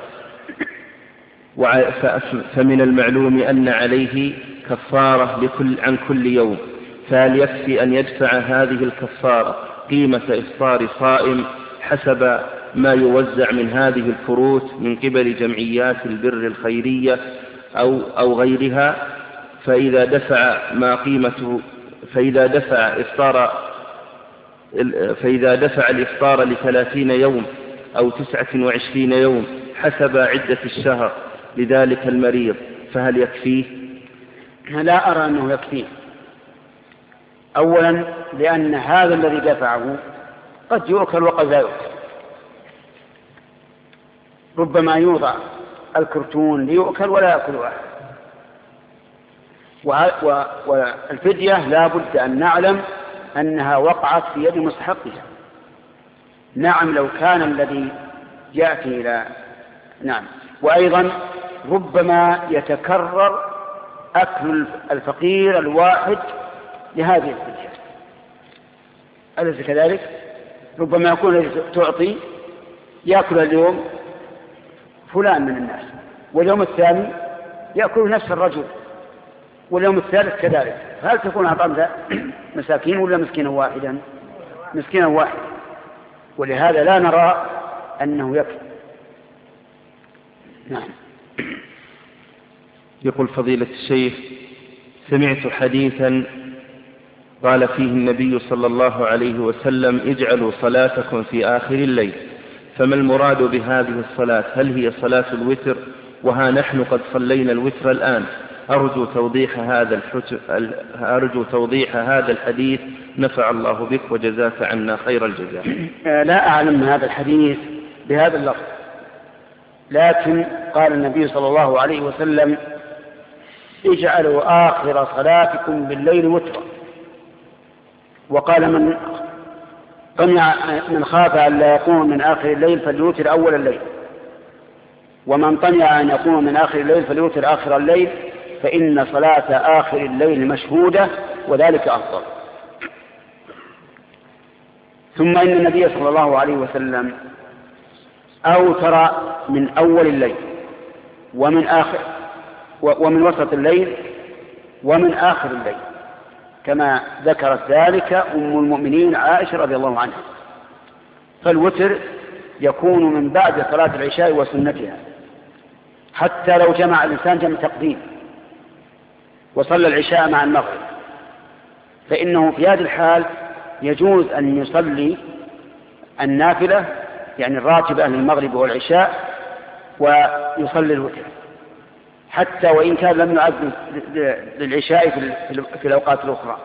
فمن المعلوم أن عليه كفارة لكل عن كل يوم، فهل يكفي أن يدفع هذه الكفارة قيمة إفطار صائم حسب ما يوزع من هذه الفروت من قبل جمعيات البر الخيرية أو, أو غيرها؟ فإذا دفع ما قيمته فإذا دفع إفطار فإذا دفع الإفطار لثلاثين يوم أو تسعة وعشرين يوم حسب عدة الشهر لذلك المريض فهل يكفيه؟ لا أرى أنه يكفيه، أولا لأن هذا الذي دفعه قد يؤكل وقد لا يؤكل، ربما يوضع الكرتون ليؤكل ولا يأكل واحد، والفدية لا بد أن نعلم أنها وقعت في يد مستحقها. نعم لو كان الذي يأتي إلى نعم. وأيضا ربما يتكرر أكل الفقير الواحد لهذه الفدية، أليس كذلك؟ ربما يكون الذي تعطي يأكل اليوم فلان من الناس، واليوم الثاني يأكل نفس الرجل، واليوم الثالث كذلك. هل تكون أطعمت مساكين ولا مسكينا واحدا؟ مسكينا واحد. ولهذا لا نرى أنه يكفي. نعم. يقول فضيلة الشيخ: سمعت حديثا قال فيه النبي صلى الله عليه وسلم: اجعلوا صلاتكم في آخر الليل، فما المراد بهذه الصلاة؟ هل هي صلاة الوتر؟ وها نحن قد صلينا الوتر الآن. أرجو توضيح هذا أرجو توضيح هذا الحديث، نفع الله بك وجزاك عنا خير الجزاء. لا أعلم هذا الحديث بهذا اللفظ، لكن قال النبي صلى الله عليه وسلم: اجعلوا آخر صلاتكم بالليل وترا. وقال: من طمع من خاف أن لا يقوم من آخر الليل فليوتر أول الليل، ومن طمع أن يقوم من آخر الليل فليوتر آخر الليل، فإن صلاة آخر الليل مشهودة وذلك أفضل. ثم إن النبي صلى الله عليه وسلم أوتر من أول الليل ومن آخر ومن وسط الليل ومن آخر الليل، كما ذكرت ذلك أم المؤمنين عائشة رضي الله عنها. فالوتر يكون من بعد صلاة العشاء وسنتها، حتى لو جمع الإنسان جمع تقديم وصلى العشاء مع المغرب، فإنه في هذه الحال يجوز أن يصلي النافلة يعني الراتبة للمغرب والعشاء ويصلي الوتر، حتى وإن كان لم يعد للعشاء في الأوقات الأخرى.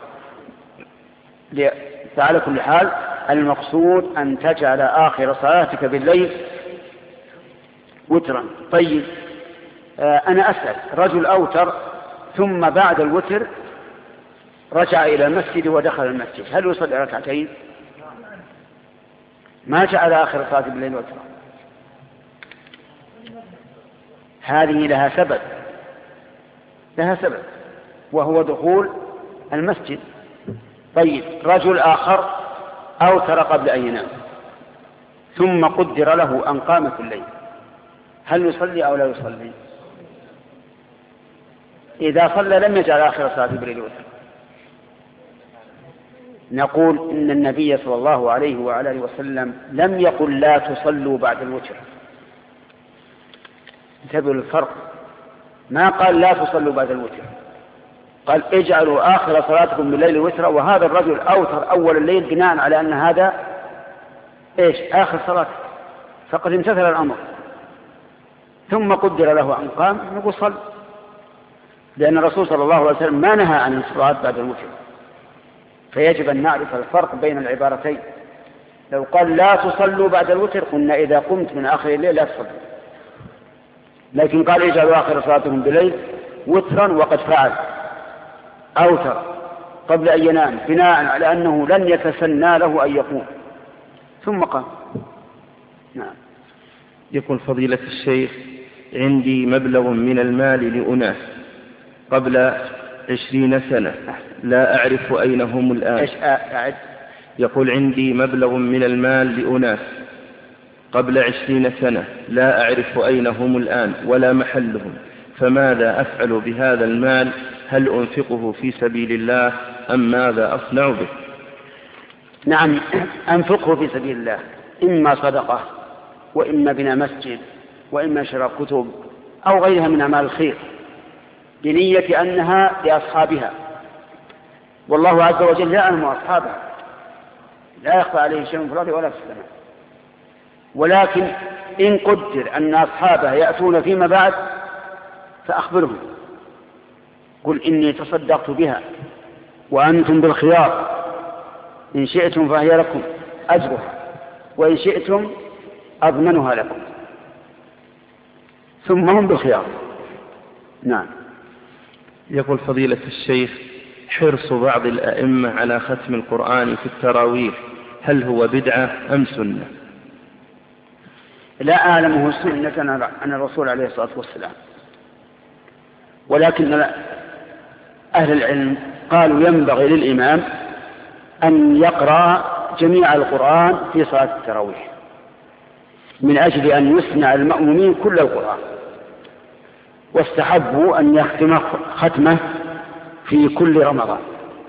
فعلى كل حال المقصود أن تجعل آخر صلاتك بالليل وترا. طيب، أنا أسأل: رجل أوتر ثم بعد الوتر رجع إلى المسجد ودخل المسجد، هل يصلي ركعتين؟ ما جعل آخر صلاته بالليل وترا. هذه لها سبب لها سبب وهو دخول المسجد. طيب، رجل آخر أوتر قبل أن ينام ثم قدر له أن قام في الليل، هل يصلي أو لا يصلي؟ إذا صلى لم يجعل آخر صلاته بالليل وترا. نقول إن النبي صلى الله عليه وعلى آله وسلم لم يقل لا تصلوا بعد الوتر. انتبهوا للفرق، ما قال لا تصلوا بعد الوتر، قال اجعلوا آخر صلاتكم بالليل وترا. وهذا الرجل أوتر أول الليل بناء على أن هذا إيش آخر صلاة، فقد امتثل الأمر. ثم قدر له أن قام، نقول صل، لأن الرسول صلى الله عليه وسلم ما نهى عن الصلاة بعد الوتر. فيجب أن نعرف الفرق بين العبارتين. لو قال لا تصلوا بعد الوتر قلنا إذا قمت من آخر الليل لا تصلوا، لكن قال اجعلوا آخر صلاتهم بالليل وترا، وقد فعل أوتر قبل أن ينام بناء على أنه لن يتسنى له أن يقوم ثم قام. نعم. يقول فضيلة الشيخ: عندي مبلغ من المال لأناس قبل عشرين سنة لا أعرف أين هم الآن. إيش أعد؟ يقول: عندي مبلغ من المال لأناس قبل عشرين سنة لا أعرف أين هم الآن ولا محلهم، فماذا أفعل بهذا المال؟ هل أنفقه في سبيل الله أم ماذا أصنع به؟ نعم، أنفقه في سبيل الله، إما صدقة وإما بناء مسجد وإما شراء كتب أو غيرها من أعمال الخير، بنية أنها لأصحابها، والله عز وجل يعلم أصحابها، لا يخفى عليه شيء في الأرض ولا في السماء. ولكن إن قدر أن أصحابها يأتون فيما بعد فأخبرهم، قل إني تصدقت بها وأنتم بالخيار إن شئتم فهي لكم أجرها وإن شئتم أضمنها لكم، ثم هم بالخيار. نعم. يقول فضيلة الشيخ: حرص بعض الأئمة على ختم القرآن في التراويح هل هو بدعة أم سنة؟ لا أعلمه سنة عن الرسول عليه الصلاة والسلام، ولكن أهل العلم قالوا ينبغي للإمام أن يقرأ جميع القرآن في صلاة التراويح من أجل أن يسمع المأمومين كل القرآن، واستحبوا أن يختم ختمه في كل رمضان.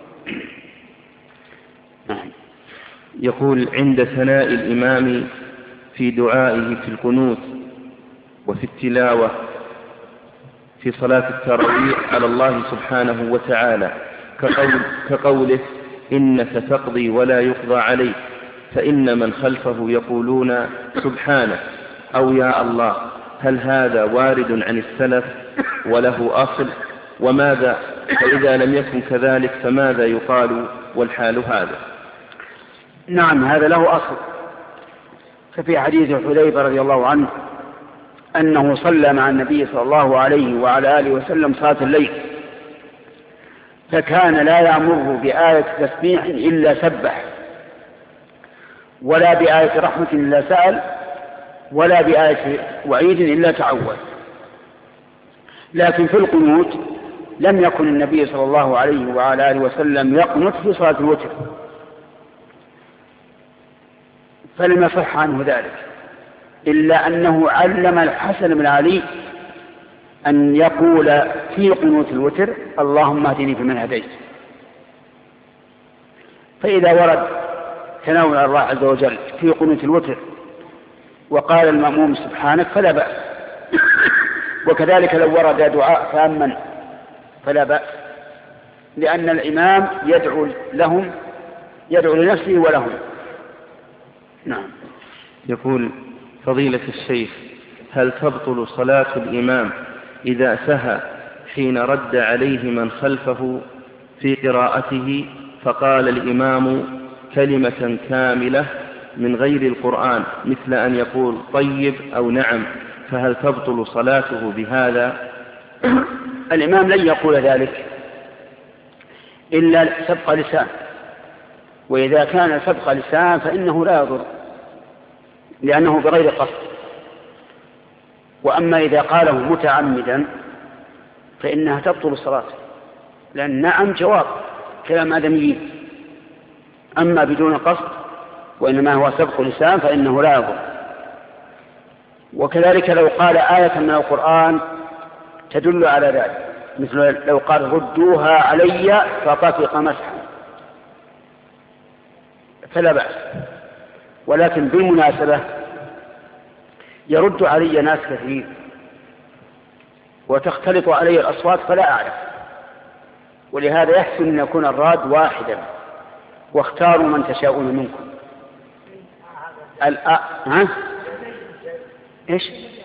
يقول: عند ثناء الإمام في دعائه في القنوت وفي التلاوة في صلاة التراويح على الله سبحانه وتعالى كقول كقوله: إنك تقضي ولا يقضى عليك، فإن من خلفه يقولون سبحانه أو يا الله، هل هذا وارد عن السلف وله أصل؟ وماذا فإذا لم يكن كذلك فماذا يقال والحال هذا؟ نعم، هذا له أصل. ففي حديث حذيفة رضي الله عنه أنه صلى مع النبي صلى الله عليه وعلى آله وسلم صلاة الليل، فكان لا يأمر بآية تسبيح إلا سبح، ولا بآية رحمة إلا سأل، ولا بآية وعيد إلا تعوذ. لكن في القنوت لم يكن النبي صلى الله عليه وعلى آله وسلم يقنت في صلاة الوتر، فلم يصح عنه ذلك، إلا أنه علم الحسن بن علي أن يقول في قنوت الوتر: اللهم اهدني فيمن هديت. فإذا ورد تناول الله عز وجل في قنوت الوتر وقال المأموم سبحانك فلا بأس، وكذلك لو ورد دعاء فأمن فلا بأس، لأن الإمام يدعو لهم، يدعو لنفسه ولهم. نعم. يقول فضيلة الشيخ: هل تبطل صلاة الإمام إذا سهى حين رد عليه من خلفه في قراءته فقال الإمام كلمة كاملة من غير القرآن مثل أن يقول طيب أو نعم، فهل تبطل صلاته بهذا؟ الإمام لن يقول ذلك إلا سبق لسان، وإذا كان سبق لسان فإنه لا يضر لأنه بغير قصد. وأما إذا قاله متعمدا فإنها تبطل الصلاة، لأن نعم جواب كلام آدميين، أما بدون قصد وإنما هو سبق لسان فإنه لا يضر. وكذلك لو قال آية من القرآن تدل على ذلك، مثل لو قال ردوها علي فطفق مسحا فلا بأس، ولكن بالمناسبة يرد علي ناس كثير وتختلط علي الأصوات فلا أعرف، ولهذا يحسن أن يكون الراد واحدا، واختاروا من تشاءون منكم. الأ... ها؟ إيش؟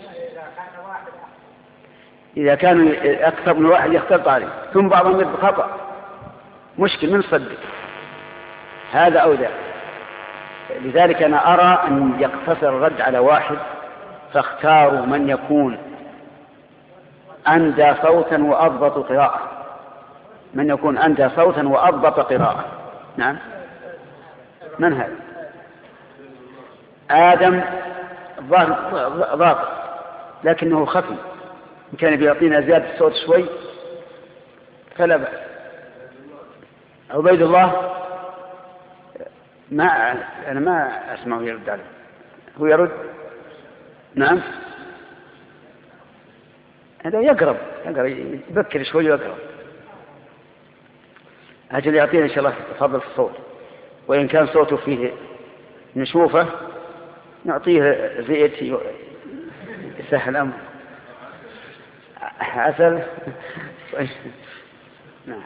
إذا كان أكثر من واحد يختلط عليه ثم بعضهم يرد خطأ، مشكل من صدق هذا أو ذا. لذلك أنا أرى أن يقتصر الرد على واحد، فاختاروا من يكون أندى صوتا وأضبط قراءة، من يكون أندى صوتا وأضبط قراءة. نعم. من هذا؟ آدم ضابط لكنه خفي، كان بيعطينا زيادة الصوت شوي فلا بأس. عبيد الله ما أنا ما أسمعه يرد عليه، هو يرد. نعم. هذا يقرب يقرب يبكر شوي ويقرب، أجل يعطينا إن شاء الله تفضل في الصوت، وإن كان صوته فيه نشوفه نعطيه زيت يسهل الأمر. عسل. نعم.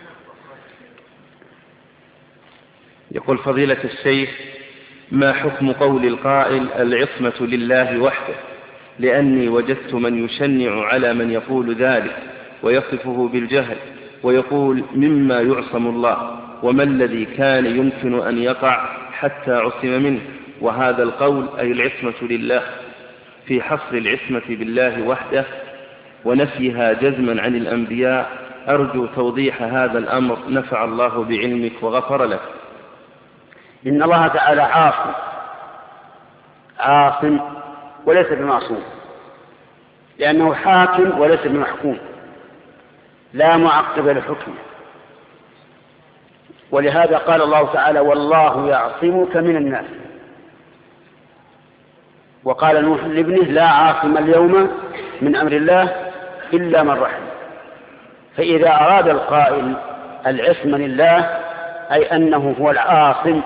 يقول فضيلة الشيخ: ما حكم قول القائل العصمة لله وحده، لأني وجدت من يشنع على من يقول ذلك ويصفه بالجهل ويقول مما يعصم الله، وما الذي كان يمكن أن يقع حتى عصم منه؟ وهذا القول أي العصمة لله في حصر العصمة بالله وحده ونفيها جزما عن الأنبياء. أرجو توضيح هذا الأمر، نفع الله بعلمك وغفر لك. إن الله تعالى عاصم عاصم وليس بمعصوم، لأنه حاكم وليس بمحكوم، لا معقب لحكمه. ولهذا قال الله تعالى والله يعصمك من الناس. وقال نوح لابنه لا عاصم اليوم من أمر الله إلا من رحم. فإذا أراد القائل العصم لله أي أنه هو العاصم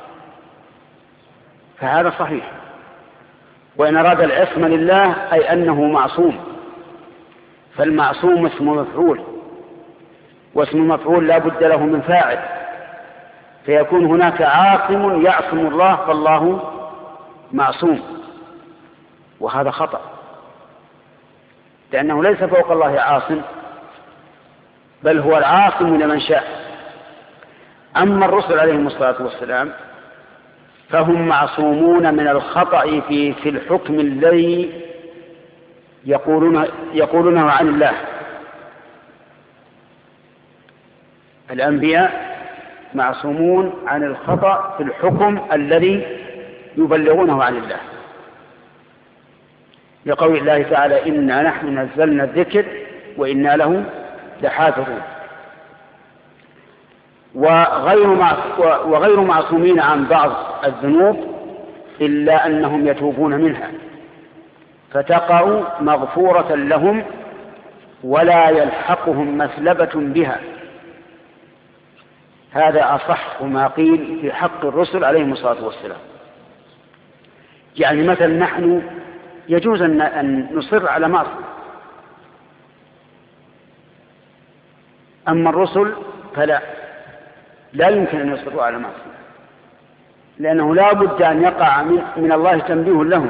فهذا صحيح، وإن أراد العصم لله أي أنه معصوم، فالمعصوم اسم مفعول، واسم المفعول لا بد له من فاعل، فيكون هناك عاصم يعصم الله فالله معصوم، وهذا خطأ، لأنه ليس فوق الله عاصم، بل هو العاصم لمن شاء. أما الرسل عليهم الصلاة والسلام فهم معصومون من الخطأ في, في الحكم الذي يقولون يقولونه عن الله. الأنبياء معصومون عن الخطأ في الحكم الذي يبلغونه عن الله، لقول الله تعالى إنا نحن نزلنا الذكر وإنا له لحافظون. وغير معصومين عن بعض الذنوب إلا أنهم يتوبون منها فتقع مغفورة لهم ولا يلحقهم مثلبة بها. هذا أصح ما قيل في حق الرسل عليهم الصلاة والسلام. يعني مثلا نحن يجوز أن نصر على معصية، أما الرسل فلا لا يمكن أن يصروا على معصية، لأنه لا بد أن يقع من الله تنبيه لهم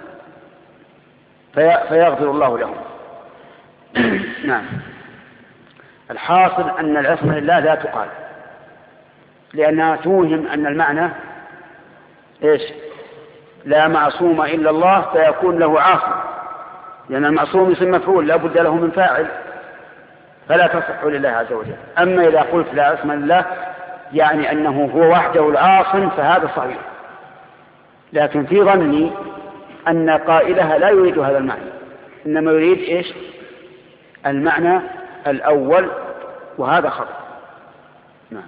فيغفر الله لهم. نعم. الحاصل أن العصمة لله لا تقال، لأنها توهم أن المعنى إيش؟ لا معصوم إلا الله فيكون له عاصم، لأن المعصوم اسم مفعول لا بد له من فاعل، فلا تصح لله عز وجل. أما إذا قلت لا عصم لله يعني أنه هو وحده العاصم فهذا صحيح، لكن في ظني أن قائلها لا يريد هذا المعنى، إنما يريد إيش؟ المعنى الأول، وهذا خطأ. نعم.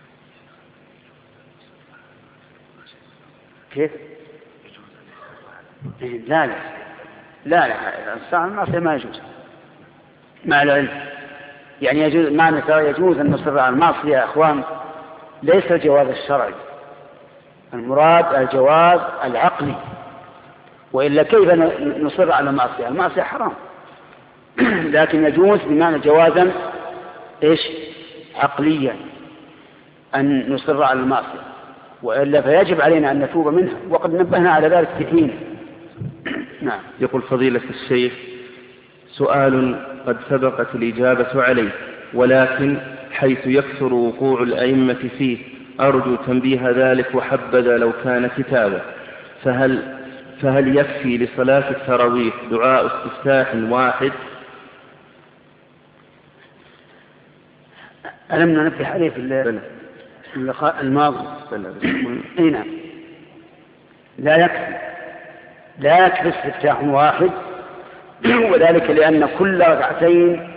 كيف؟ لا لا لا لا الصاع المعصية ما يجوز مع العلم. يعني يجوز معنى يجوز أن نصر على المعصية يا أخوان، ليس الجواز الشرعي، المراد الجواز العقلي، وإلا كيف نصر على المعصية؟ المعصية حرام، لكن يجوز بمعنى جوازا إيش؟ عقليا أن نصر على المعصية، وإلا فيجب علينا أن نتوب منها، وقد نبهنا على ذلك في حين. نعم. يقول فضيلة الشيخ سؤال قد سبقت الإجابة عليه، ولكن حيث يكثر وقوع الأئمة فيه أرجو تنبيه ذلك، وحبذا لو كان كتابا. فهل, فهل يكفي لصلاة التراويح دعاء استفتاح واحد؟ ألم ننبه عليه في اللقاء الماضي؟ نعم. لا يكفي لا يكفي استفتاح واحد، وذلك لأن كل ركعتين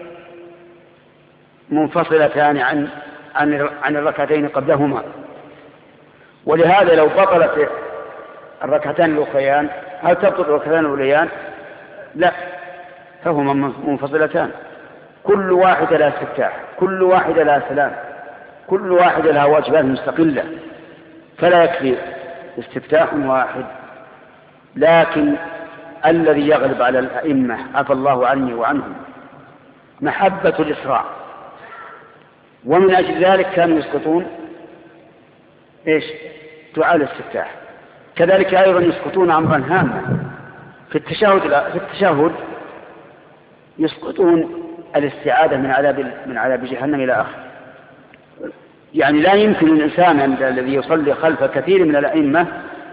منفصلتان عن عن عن الركعتين قبلهما، ولهذا لو بطلت الركعتان الأخريان هل تبطل الركعتان الأوليان؟ لا، فهما منفصلتان، كل واحدة لها استفتاح، كل واحدة لها سلام، كل واحدة لها واجبات مستقلة، فلا يكفي استفتاح واحد. لكن الذي يغلب على الأئمة عفى الله عني وعنهم محبة الإسراع، ومن أجل ذلك كانوا يسقطون إيش؟ دعاء الاستفتاح. كذلك أيضا يسقطون أمرا هاما في التشهد في التشهد يسقطون الاستعاذة من عذاب من عذاب جهنم إلى آخره. يعني لا يمكن الإنسان الذي يصلي خلف كثير من الأئمة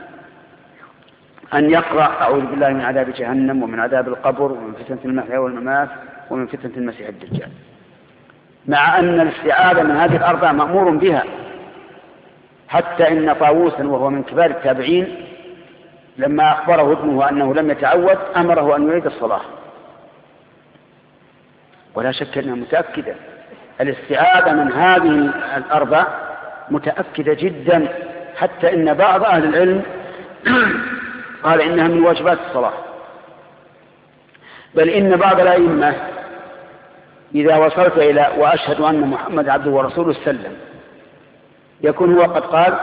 أن يقرأ أعوذ بالله من عذاب جهنم ومن عذاب القبر ومن فتنة المحيا والممات ومن فتنة المسيح الدجال، مع أن الاستعاذة من هذه الأربع مأمور بها. حتى إن طاووسا وهو من كبار التابعين لما أخبره ابنه أنه لم يتعود أمره أن يعيد الصلاة، ولا شك أنها متأكدة. الاستعاذة من هذه الأربع متأكدة جدا، حتى إن بعض أهل العلم قال إنها من واجبات الصلاة. بل إن بعض الأئمة إذا وصلت إلى وأشهد أن محمد عبده ورسوله سلم يكون هو قد قال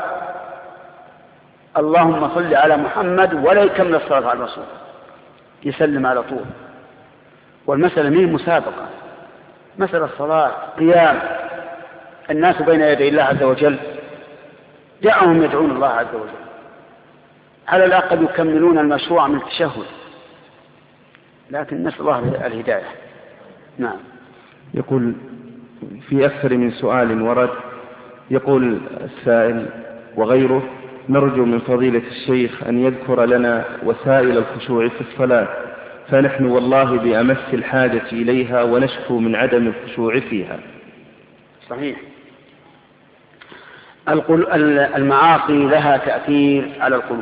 اللهم صل على محمد ولا يكمل الصلاة على الرسول، يسلم على طول. والمسألة مين مسابقة، مسألة صلاة قيام، الناس بين يدي الله عز وجل، دعهم يدعون الله عز وجل، على الأقل يكملون المشروع من التشهد، لكن نسأل الله الهداية. نعم. يقول في أكثر من سؤال ورد، يقول السائل وغيره: نرجو من فضيلة الشيخ أن يذكر لنا وسائل الخشوع في الصلاة، فنحن والله بأمس الحاجة إليها ونشكو من عدم الخشوع فيها. صحيح. المعاصي لها تأثير على القلوب،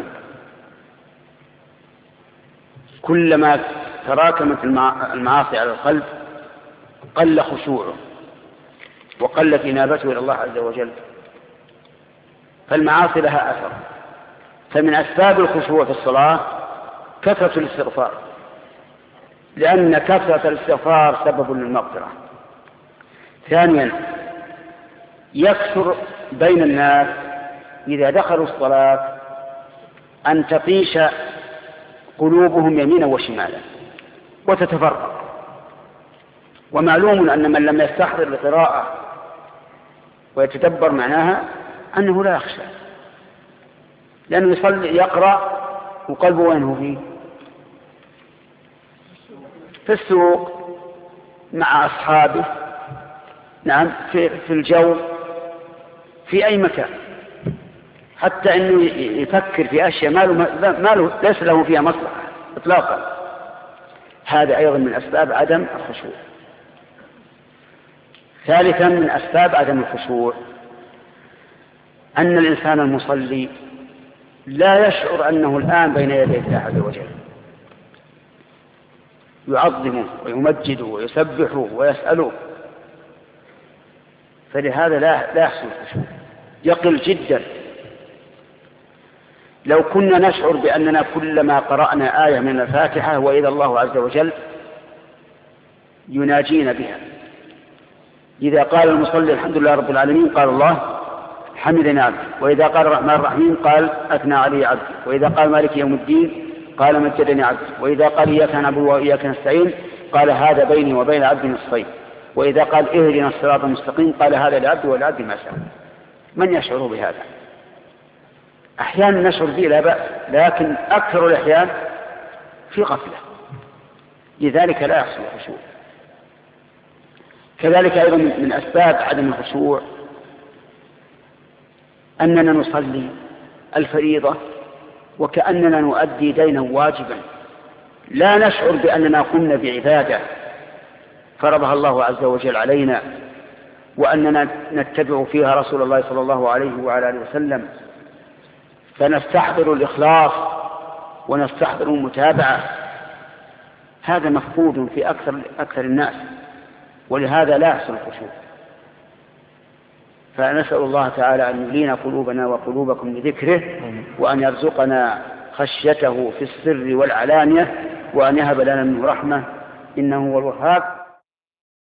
كلما تراكمت المعاصي على القلب قل خشوعه وقلت إنابته إلى الله عز وجل، فالمعاصي لها أثر. فمن أسباب الخشوع في الصلاة كثرة الاستغفار، لأن كثرة الاستغفار سبب للمغفرة. ثانيا، يكثر بين الناس إذا دخلوا الصلاة أن تطيش قلوبهم يمينا وشمالا وتتفرق. ومعلوم أن من لم يستحضر القراءة ويتدبر معناها أنه لا يخشى، لأنه يصلي يقرأ وقلبه وينه فيه في السوق مع أصحابه، نعم، في, في الجو، في أي مكان، حتى أنه يفكر في أشياء ما له ليس له فيها مصلحة إطلاقا. هذا أيضا من أسباب عدم الخشوع. ثالثا من أسباب عدم الخشوع أن الإنسان المصلي لا يشعر أنه الآن بين يدي الله عز وجل، يعظمه ويمجده ويسبحه ويسأله، فلهذا لا لا يحصل الخشوع، يقل جدا. لو كنا نشعر بأننا كلما قرأنا آية من الفاتحة وإذا الله عز وجل يناجينا بها، إذا قال المصلي الحمد لله رب العالمين قال الله حمدني عبدي، وإذا قال الرحمن الرحيم قال أثنى علي عبدي، وإذا قال مالك يوم الدين قال مجدني عبدي، وإذا قال إياك نعبد وإياك نستعين قال هذا بيني وبين عبدي نصفين، وإذا قال اهدنا الصراط المستقيم قال هذا لعبدي ولعبدي ما شاء. من يشعر بهذا؟ أحيانا نشعر به لا بأس، لكن أكثر الأحيان في غفلة، لذلك لا يحصل الخشوع. كذلك أيضا من أسباب عدم الخشوع أننا نصلي الفريضة وكأننا نؤدي دينا واجبا، لا نشعر بأننا قمنا بعبادة فرضها الله عز وجل علينا، وأننا نتبع فيها رسول الله صلى الله عليه وعلى آله وسلم، فنستحضر الإخلاص ونستحضر المتابعة. هذا مفقود في أكثر, أكثر الناس، ولهذا لا يحصل الخشوع. فنسأل الله تعالى أن يلين قلوبنا وقلوبكم لذكره، وأن يرزقنا خشيته في السر والعلانية، وأن يهب لنا منه رحمة إنه هو الوهاب.